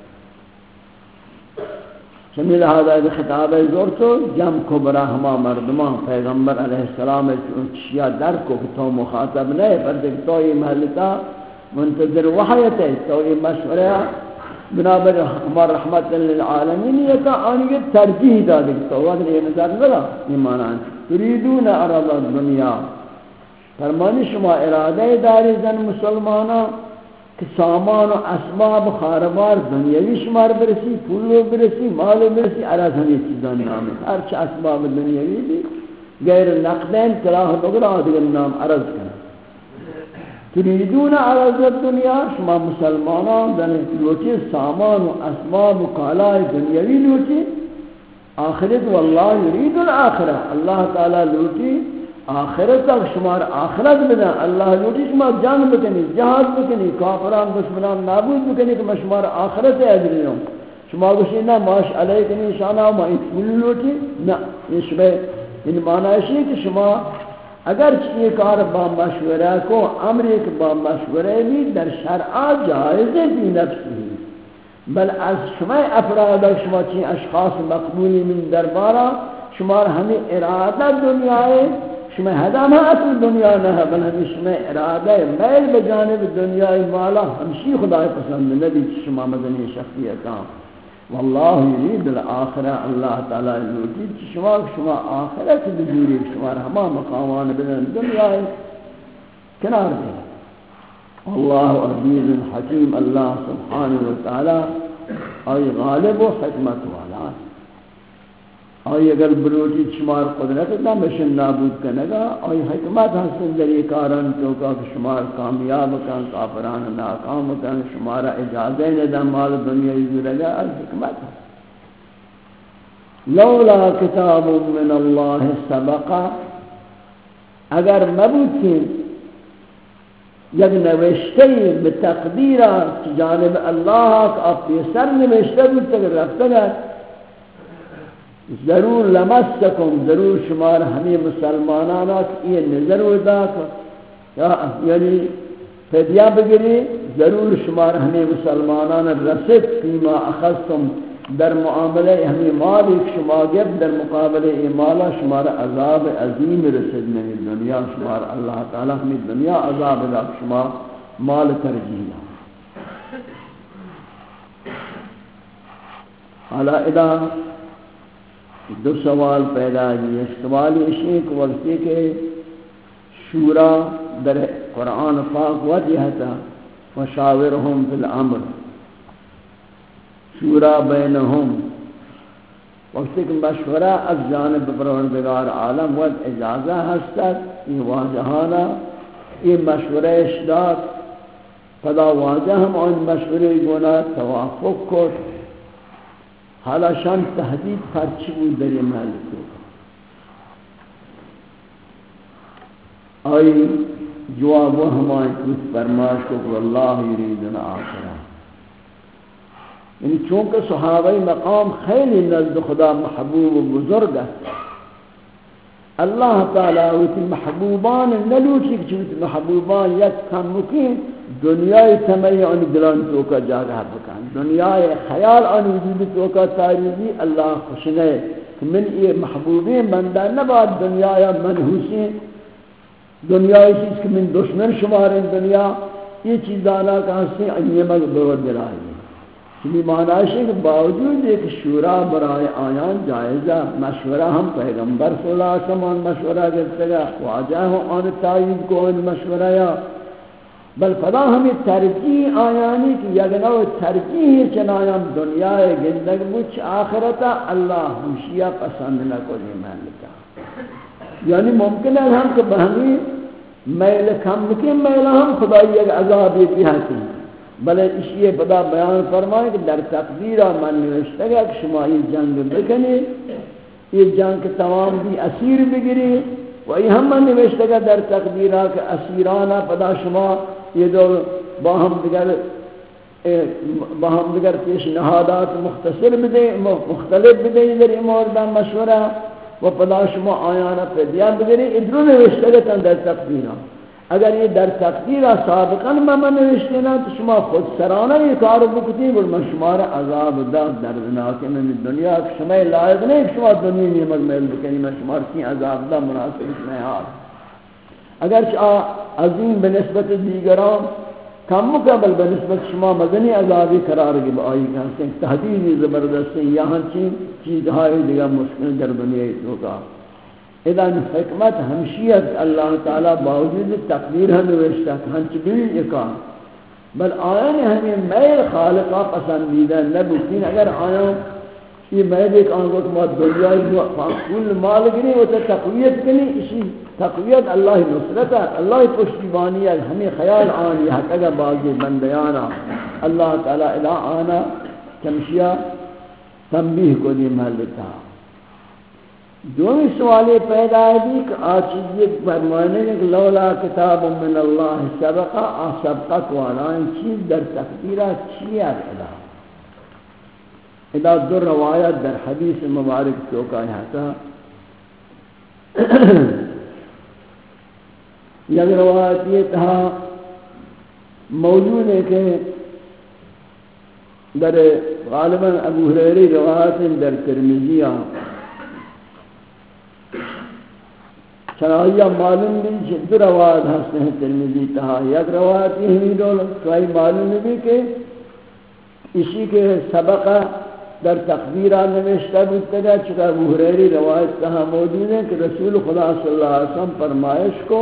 شمیل هذا خطاب زور تو جم کو برا ہما مردمان پیغمبر علیہ السلام چشیا در کو کہ تو مخاطب نہیں پر دیکھ تو یہ محلتا منتظر وحیت ہے تو یہ مشورہ بنابر ہمار رحمت للعالمین یہ کہ آنگی ترجیح دا دیکھ تو وقت یہ نظر لگا یہ معنی تريدون عرض الدنیا فرمانی شما ارادہ داری زن مسلمانا کہ سامان و اسباب خاربار دنیاوی شمار برسی پولو برسی مالو برسی عرض ہمیں چیزان نام ہے ہر چھ اسباب دنیاوی بھی غیر نقدین کلاہ بگرہ دیگر نام عرض کرنا تريدون عرض الدنیا شما مسلمانان زن لوٹی سامان و اسباب و کالای دنیاوی لوٹی آخرت واللہ یرید الاخرہ اللہ تعالی لوٹی آخرت تک شمار آخرت بنا اللہ لوٹی شما جان بکنی جہاد بکنی کافران دشمنان نابود بکنی کہ شمار آخرت اجر ہوں شما گوشی نا ماش علیکنی شانا ما این پول لوٹی نا یہ شما ان معنی ہے کہ شما اگر یہ کار با مشورہ کو امر ایک با مشورہ بھی در شرع جائز بھی نفسی بل از شما افراد شما چی اشخاص مقبولی من دربارہ شمار ہمیں ارادہ دنیا ہے شما ہدام اصل دنیا نہ ہے بل ہمیں شما ارادہ میل بجانب دنیا مالا ہمشی خدا پسند نبی شما مدنی شخصیتاں واللہ یرید الاخرہ اللہ تعالی یرید شما شما آخرت بجوری شما ہما مقامان بدن دنیا کنار دے اللہ عزیز حکیم اللہ سبحانہ وتعالی آئی غالب و حکمت والا آئی اگر بروٹی شمار قدرت نہ بشن نابود کنگا آئی حکمت حسن در یہ کارن تو کہ شمار کامیاب کن کافران ناکام کن شمارا اجازہ ندم مال دنیا یزو لگا از حکمت لولا کتاب من اللہ سبقا اگر مبوتی یک نوشتے بتقدیرہ جانب اللہ کا اپنی سر نوشتے بود تک رفتے گا ضرور لمسکم ضرور شمار ہمیں مسلمانانا یہ نظر ہوتا یعنی فدیہ بگری ضرور شمار ہمیں مسلمانانا رسد فیما اخذتم در معاملہ ہمیں مال ایک شما گب در مقابلہ مالا شمار عذاب عظیم رسد میں دنیا شمار اللہ تعالی ہمیں دنیا عذاب دا شما مال ترجیح حالا ادا دو سوال پیدا ہوئی سوال یہ کہ وقتی کہ شورا در قرآن پاک وجہ تھا وشاورہم فی الامر شورا بینہم وقتی کہ مشورہ از جانب پروردگار عالم ود اجازہ ہستت یہ واجہانا یہ مشورہ اشداد فدا واجہ ہم ان مشورہ گونا توافق کو حالا شان تحدید پرچی بود در یہ محل کو آئی جواب و ہمائیں کچھ فرماش کو کہ اللہ یریدن آخرہ یعنی چونکہ صحابہ مقام خیلی نزد خدا محبوب و بزرگ ہے اللہ تعالیٰ ویتی محبوبان نلوچی چونکہ محبوبان یک کم مکین دنیای تمیع ان دلان توکا جاگہ بکن دنیای خیال ان وجود توکا تاریزی اللہ خوشنے کہ من یہ محبوبین بندہ نباد دنیای منحوسی دنیای چیز کہ من دشمن شمارن دنیا یہ چیزانا کہاستی انیمک بور دلائی یہ معنی ہے کہ باوجود ایک شورا برائے آیان جائزہ مشورہ ہم پیغمبر صلی اللہ علیہ وسلم مشورہ کرتے گا واجہ ہوں آن تائید کو ان مشورہ یا بل فدا ہمیں ترجیح آیانی کی یگنو ترجیح چنایان دنیا گندگ بچ آخرتا اللہ ہمشیہ پسند نہ کو یہ محلتا یعنی ممکن ہے ہم کہ بہمی میل کم کی میل ہم خدای ایک عذاب یہ پیاتی بلے اسی بدا بیان فرمائے کہ در تقدیرہ من نوشتے گا کہ شما یہ جنگ بکنی یہ جنگ کے تمام بھی اسیر بگری و یہ ہم من نوشتے گا در تقدیرہ کہ اسیرانہ پدا شما یہ دو باہم دیگر باہم دیگر پیش نہادات مختصر بدے مختلف بدے در موردہ مشورہ و پدا شما آیانا پیدیا بگری ادرو نوشتے گا در تقدیرہ اگر یہ در تقدیرہ سابقاً میں نوشتے نا تو شما خود سرانہ یہ کار بکتی بل میں شمار عذاب داد دردناک میں دنیا شما لائق نہیں شما دنیا نیمت میل بکنی میں شمار کی عذاب دا مناسب اس میں حال اگر شاہ عظیم بنسبت دیگران کم مقابل بنسبت شما مدنی عذابی قرار گی بآئی کہ تحدیدی زبردستی یہاں چیز چیزہائی دیگا مشکل در دنیا ہوگا اذا حکمت ہمشیت اللہ تعالی باوجود تقدیر ہم نوشتا ہنچ بھی اکا بل آیان ہمیں میل خالقہ پسندیدہ نبوتین اگر آیان یہ میل ایک آنگو کہ دنیای کل مال گری وہ تقویت کنی اسی تقویت اللہ نصرت ہے اللہ پشتیبانی ہے ہمیں خیال آنی حق اگر بعضی بندیانا اللہ تعالی الہ آنا کمشیہ تنبیہ کو دی محلتا دومی سوالی پیدا ہے کہ آچیز یہ فرمانے کہ لولا کتاب من اللہ سبقہ آ سبقت والا چیز در تقدیرہ چیئر ادا ادا در روایت در حدیث مبارک چوکا ہے تھا یک روایت یہ تھا موجود ہے کہ در غالباً ابو ہریرہ روایت در ترمذیہ چنانیہ معلوم بھی جد روایت ہستے ہیں ترمذی تہا یک روایت یہ بھی دول کوئی معلوم بھی کہ اسی کے سبقہ در تقدیرہ نوشتہ بودتا گا چکہ ابو ہریرہ روایت تہا موجود ہے کہ رسول خدا صلی اللہ علیہ وسلم فرمائش کو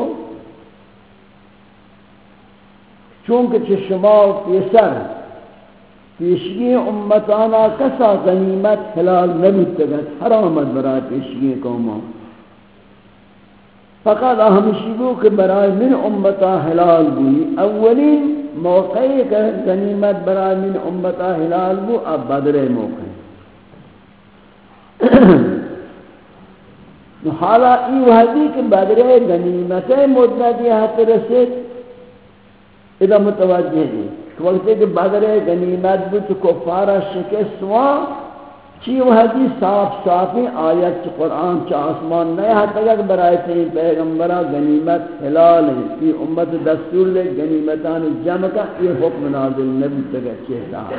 چونکہ چشما و پیسر پیشگی امتانا کسا غنیمت حلال نبودتا گا حرامت برای پیشگی قوموں فقط ہمشی گو کہ برای من امتا حلال بوئی اولین موقعی کہ غنیمت برای من امتا حلال بو اب بدر موقع حالا ای وحدی کہ بدر غنیمت مدتی حت رسید اذا متوجہ دی وقتی کہ بدر غنیمت بو تو کفارہ شکست ہوا چی وہ حدیث صاف صافی آیت قرآن چا آسمان نئے حد تک برائے تھے پیغمبرہ غنیمت حلال ہے کی امت دستور لے غنیمتان جمع کا یہ حکم نازل نبی تک چہتا ہے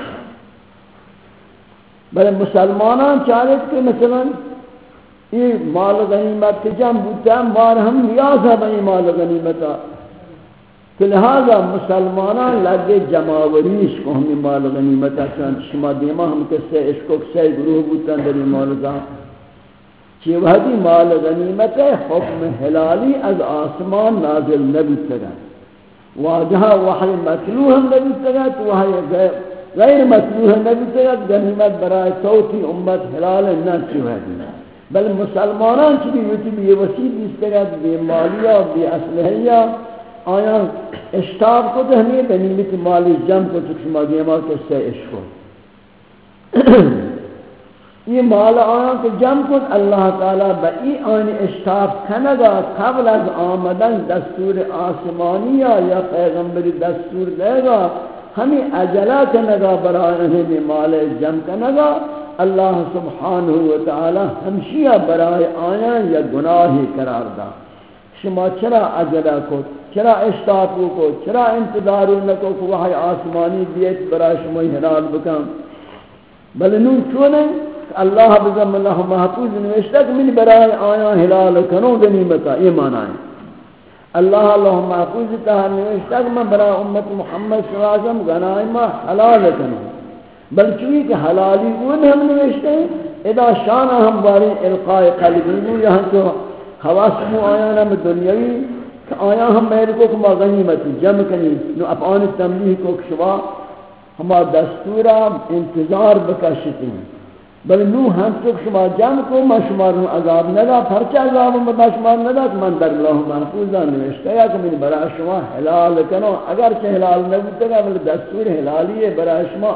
بلے مسلمانان چاہت کہ مثلا یہ مال غنیمت کے جمع بودتا ہے مار ہم نیاز ہے بھئی مال غنیمتہ کہ لہذا مسلمانان لگے جماوریش کو ہمیں مال غنیمت چاند شما دیما ہم کسے عشق و کسے گروہ بودتاں در مالزا چی وحدی مال غنیمت حکم حلالی از آسمان نازل نبودتا گا واجہا وحی مطلوح ہم نبودتا گا تو وحی غیر مطلوح نبودتا گا غنیمت برای توتی امت حلال نہ چی وحدی بل مسلمانان چی بھی بھی وسیع بیستا گا بے مالیہ بے اسلحیہ آیا اشتاب کو تو ہمیں غنیمت مالی جمع کو چک شما دیما کے سے عشق کو یہ مال آیا کہ جمع کو اللہ تعالی بئی آن اشتاب کنگا قبل از آمدن دستور آسمانیہ یا پیغمبری دستور دے گا ہمیں عجلہ کنگا برای ہمیں مال جمع کنگا اللہ سبحانہ وتعالی ہمشیہ برای آیا یا گناہی قرار دا شما چرا عجلہ کو چرا اشتاقو کو چرا انتظارو نکو کہ وحی آسمانی دیت برای شما حلال بکن بلنون چونے اللہ بزم اللہ محفوظ نوشتا کہ من برای آیا حلال کنو غنیمتا یہ معنی ہے اللہ اللہ محفوظ تہا نوشتا کہ من برای امت محمد صلی اللہ علیہ وسلم غنائمہ حلال کنو بل چوئی کہ حلالی اون ہم نوشتے ہیں ادا شانہ ہم باری القاء قلبی یہاں تو خواست مو آیانا میں دنیاوی کہ آیا ہم میرے کو کما غنیمت جمع کنی نو افعان تنبیہ کو شوا ہما دستورا انتظار بکشتے ہیں بل نو ہم تک شما جمع کو ما شمار عذاب ندا پرچہ عذاب مدا شمار ندا کہ من در اللہ محفوظہ نوشتا یا کہ من برای شما حلال کنو اگر چہ حلال نبوتا گا بل دستور حلالی ہے برای شما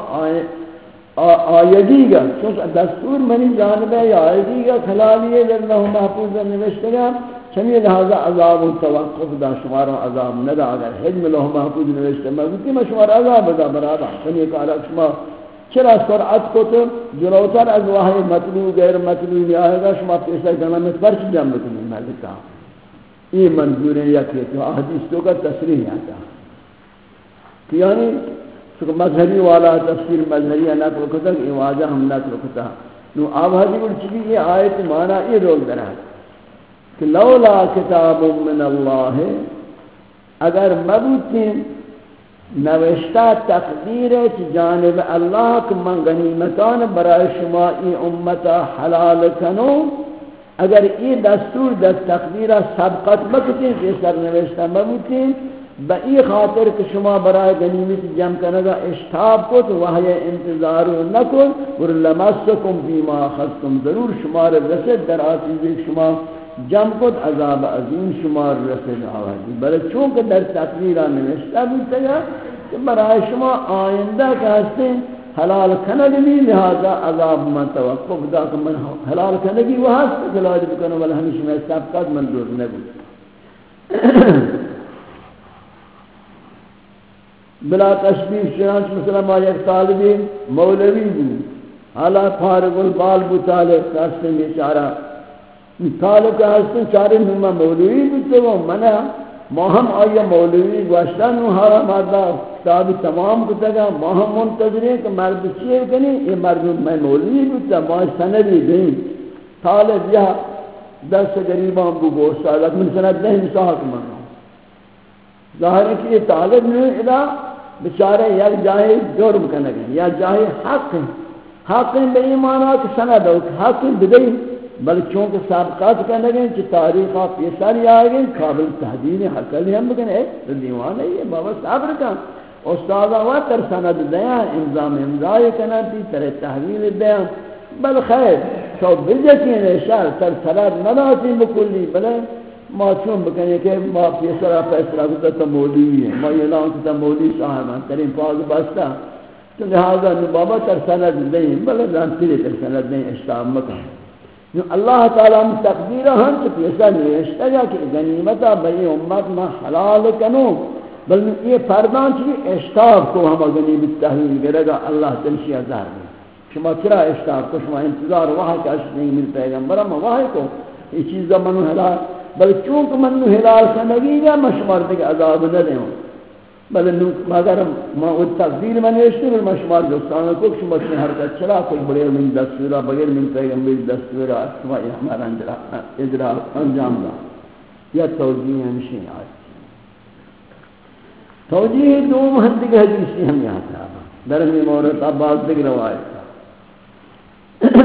آیدی گا چونکہ دستور منی جانب ہے یا آیدی گا حلالی ہے در اللہ محفوظہ نوشتا گا چمی لہذا عذاب و توقف دا شمار عذاب ندا اگر حجم اللہ محفوظ نوشتا مبوتی ما شمار عذاب دا برابا چمی کارا شما چرا سرعت کو تو جلوتر از واحد مطلوب غیر مطلوب نہیں آئے گا شما پیسہ جنامت پرچ جمع کنی ملکہ یہ منظور ہے یا کہ حدیث تو کا تصریح آتا کہ یعنی چونکہ مذہبی والا تفسیر مذہبی نقل کتا کہ واجہ ہم نقل کتا نو آب حدیث بڑھ چکی یہ آیت معنی یہ رول در ہے کہ لولا کتاب من اللہ اگر مبوتین نوشتہ تقدیر ہے جانب اللہ کہ من غنیمتان برای شما ای امتا حلال کنو اگر ای دستور در تقدیر سبقت بکتیں کہ سر نوشتہ مبوتیں با ای خاطر کہ شما برای غنیمت جمع کنگا اشتاب کو تو وحی انتظار نکن ور لمسکم بیما خستم ضرور شمار رسد در آسیزی شما جمع کت عذاب عظیم شمار رسل آوازی بلے چونکہ در تقریرہ نوشتہ بھی گا کہ برای شما آئندہ کہ ہستے حلال کنگی لہذا عذاب من توقف دا کہ من حلال کنگی وہ ہستے کہ لاج بکنو بل ہمیشہ میں سابقات منظور نبی بلا تشبیح شرانچ مسلم آیت طالبی مولوی بھی حالا فارغ البال بطالب کاستے میں چارہ طالب کا ہستے چارے نمہ مولوی بودتے وہ منع ماہم آیا مولوی گوشتن و ہارا مردہ کتابی تمام کتا گا ماہم منتظرین کہ مرد چیر کنی یہ مرد میں مولوی بودتا ماہ سندی دیں طالب یہ دست گریبان بو گوشتا لیکن من سند دہیں ساک مانا ظاہر ہے کہ یہ طالب نہیں ادا بچارے یک جاہے جرم کنگے یا جاہے حق ہیں حق ہیں بے ایمانا کہ سند ہو حق ہیں بدئی بل چونکہ سابقات کہنے گئے کہ تاریخ آپ یہ ساری آئے گئے قابل تحدید حقلی ہم بکنے اے تو دیوان ہے یہ بابا صبر کا استاذہ ہوا تر سند دیا امضام امضائی کنا تی تر تحویل دیا بل خیر تو بجتین اشار تر سرد نداتی بکلی بلے ما چون بکنے کہ ما پیسرہ پیسرہ کتا تا مولی ہے ما یہ لان کتا مولی صاحبان ترین پاک بستا تو لہذا بابا تر سند دیں بلے لانتی تر سند دیں اشتاب مکن اللہ تعالیٰ تقدیرہ ہم تو پیسہ نوشتا گا کہ غنیمتہ بئی امت میں حلال کنو بل یہ فردان چلی اشتاب کو ہم غنیمت تحویل کرے گا اللہ تلشی ازار میں شما چرا اشتاب کو شما انتظار وہاں کا اشت نہیں مل پیغمبرہ میں وہاں کو یہ چیزہ منو حلال بل چونکہ منو حلال سنگی گا میں شمار دے عذاب نہ دے ہوں بل مگر ما تقدیر میں نوشتے بل مشمار دوستانہ کو شما چنے حرکت چلا کوئی بڑے من دستورہ بغیر من پیغمبر دستورہ شما یہ ہمارا اجرا انجام دا یا توجیہ ہمشہ آج توجیہ دو محدد حدیثی ہم یہاں تھا درمی مورد عباس دیکھ روایت تھا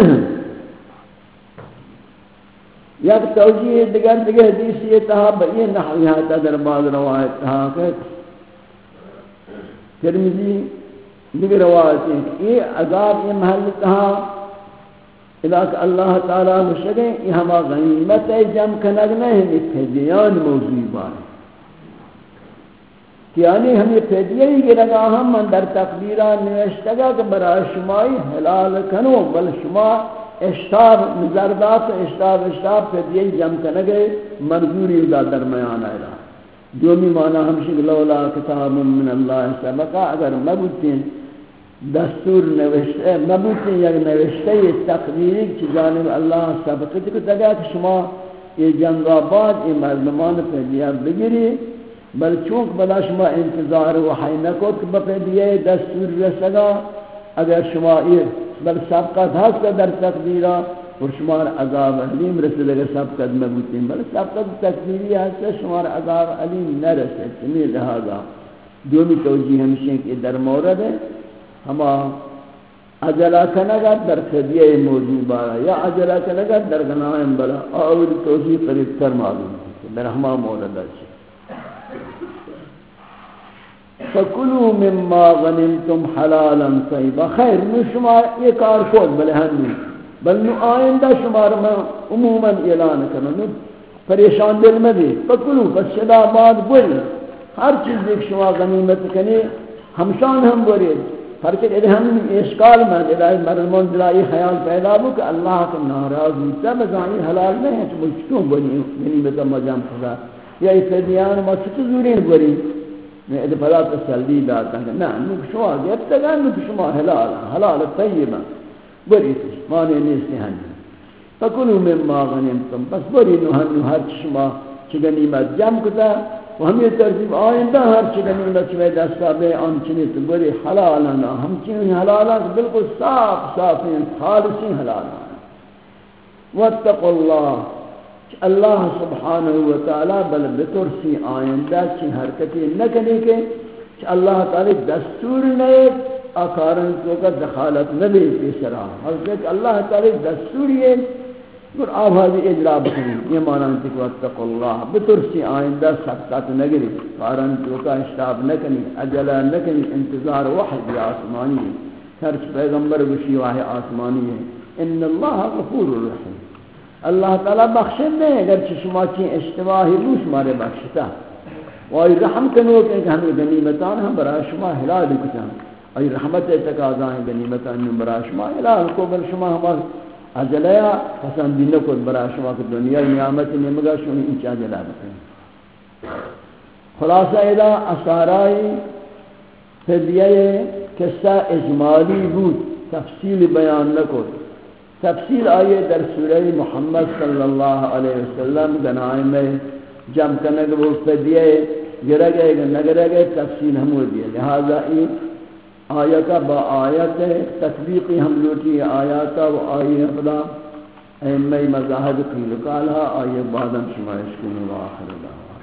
یک توجیہ دیگر دیگر حدیثی تھا بئی نحویہ تھا در بعض روایت تھا کہ ترمذی دیگر روایت ہے کہ یہ عذاب یہ محل تہا علاقہ اللہ تعالیٰ مشکے یہ ہما غنیمت جمع کنگنے ہیں فیدیان موضوع بارے یعنی ہمیں فیدیہ ہی گرگا ہم من در تقدیران نوشتگا کہ برای شمائی حلال کنو بل شما اشتاب نظردات اشتاب اشتاب فیدیہ جمع کنگے منظوری دا درمیان آئے دومی معنی ہمشک لولا کتاب من اللہ سبقا اگر مبوتین دستور نوشتے مبوتین یک نوشتے تقدیری کی جانب اللہ سبقت کو تگا کہ شما یہ جنگ آباد یہ مردمان پیدیہ بگیری بل چونک بلا شما انتظار وحی نکوت کہ بپیدیہ دستور رسگا اگر شما یہ بل سبقت ہستا در تقدیرہ اور شمار عذاب علیم رسل اگر سبقت مبوتین بل سبقت تقدیری ہستا شمار عذاب علیم نہ رسل چمی لہذا دومی توجیہ ہمشہ کہ در مورد ہے ہما عجلہ کنگا در خدیہ موضوع بارا یا عجلہ کنگا در گناہم بلا اور توجیہ قریب تر معلوم ہے در ہما مورد ہے فَكُلُوا مِمَّا غَنِمْتُمْ حَلَالًا طَيِّبًا خیر نو شما یہ کار کھول بلے ہم بل نو آئندہ شمار میں عموماً اعلان کرنا پریشان دل میں بھی پکلو پس شدا بعد بری ہر چیز ایک شما غنیمت کنی ہمشان ہم بری پرچہ ادھے ہم اشکال میں ادھائی مردمان دلائی خیال پیدا ہو کہ اللہ کا ناراض ہوتا ہے بزانی حلال نہیں ہے تو مجھ کیوں بنی غنیمت مجام خدا یا اس دیان مجھ زورین بری میں ادھے بلا تسلی داتا ہے نا نوک شما گیبتا گا نوک شما حلال حلال طیبا بری مانے نیستی ہنی فکلوا مما غنمتم بس بری نوحن ہر شما چی غنیمت جمع کتا و ہم یہ ترتیب آئندہ ہر چی غنیمت چی دستا بے آن چنی تو بری حلالانا ہم چنی حلالانا بالکل صاف صافی خالصی حلالانا واتقوا اللہ اللہ سبحانہ وتعالی بل بترسی آئندہ چی حرکتی نکنی کے چی اللہ تعالی دستور نئے آکارن تو کا دخالت نبی پیسرا حضرت اللہ تعالی دستوری ہے اور آبادی اجرا بکنی یہ معنی ہے کہ واتقوا اللہ بترسی آئندہ سختات نگری کارن تو کا اشتاب نکنی اجلا نکنی انتظار وحی آسمانی ہے ہرچ پیغمبر وشی واہ آسمانی ہے ان اللہ غفور الرحیم اللہ تعالی بخشن دے اگر شما کی اشتباہی روش مارے بخشتا وہی رحم کنو کہ ہمیں غنیمتان ہم برای شما حلال کتا ای رحمت تقاضائیں غنیمتان برای شما حلال کو بر شما ہمار اجلیا پسندی نہ کو برای شما کہ دنیا نعمت نمگا شما انچ اجلا بکن خلاصہ ادا اثارائی فدیہ قصہ اجمالی بود تفصیل بیان نہ کو تفصیل آئیے در سورہ محمد صلی اللہ علیہ وسلم گنائے میں جمع کرنے کے وہ فدیہ گرہ گئے نہ گرہ گئے تفصیل ہم ہو دیا لہذا یہ آیتا با آیت تطبیقی ہم لوٹی آیاتا و آئی اپدا ایمی مذاہب قیل قالها آئی بعدم شمائش کنی و آخر دعوان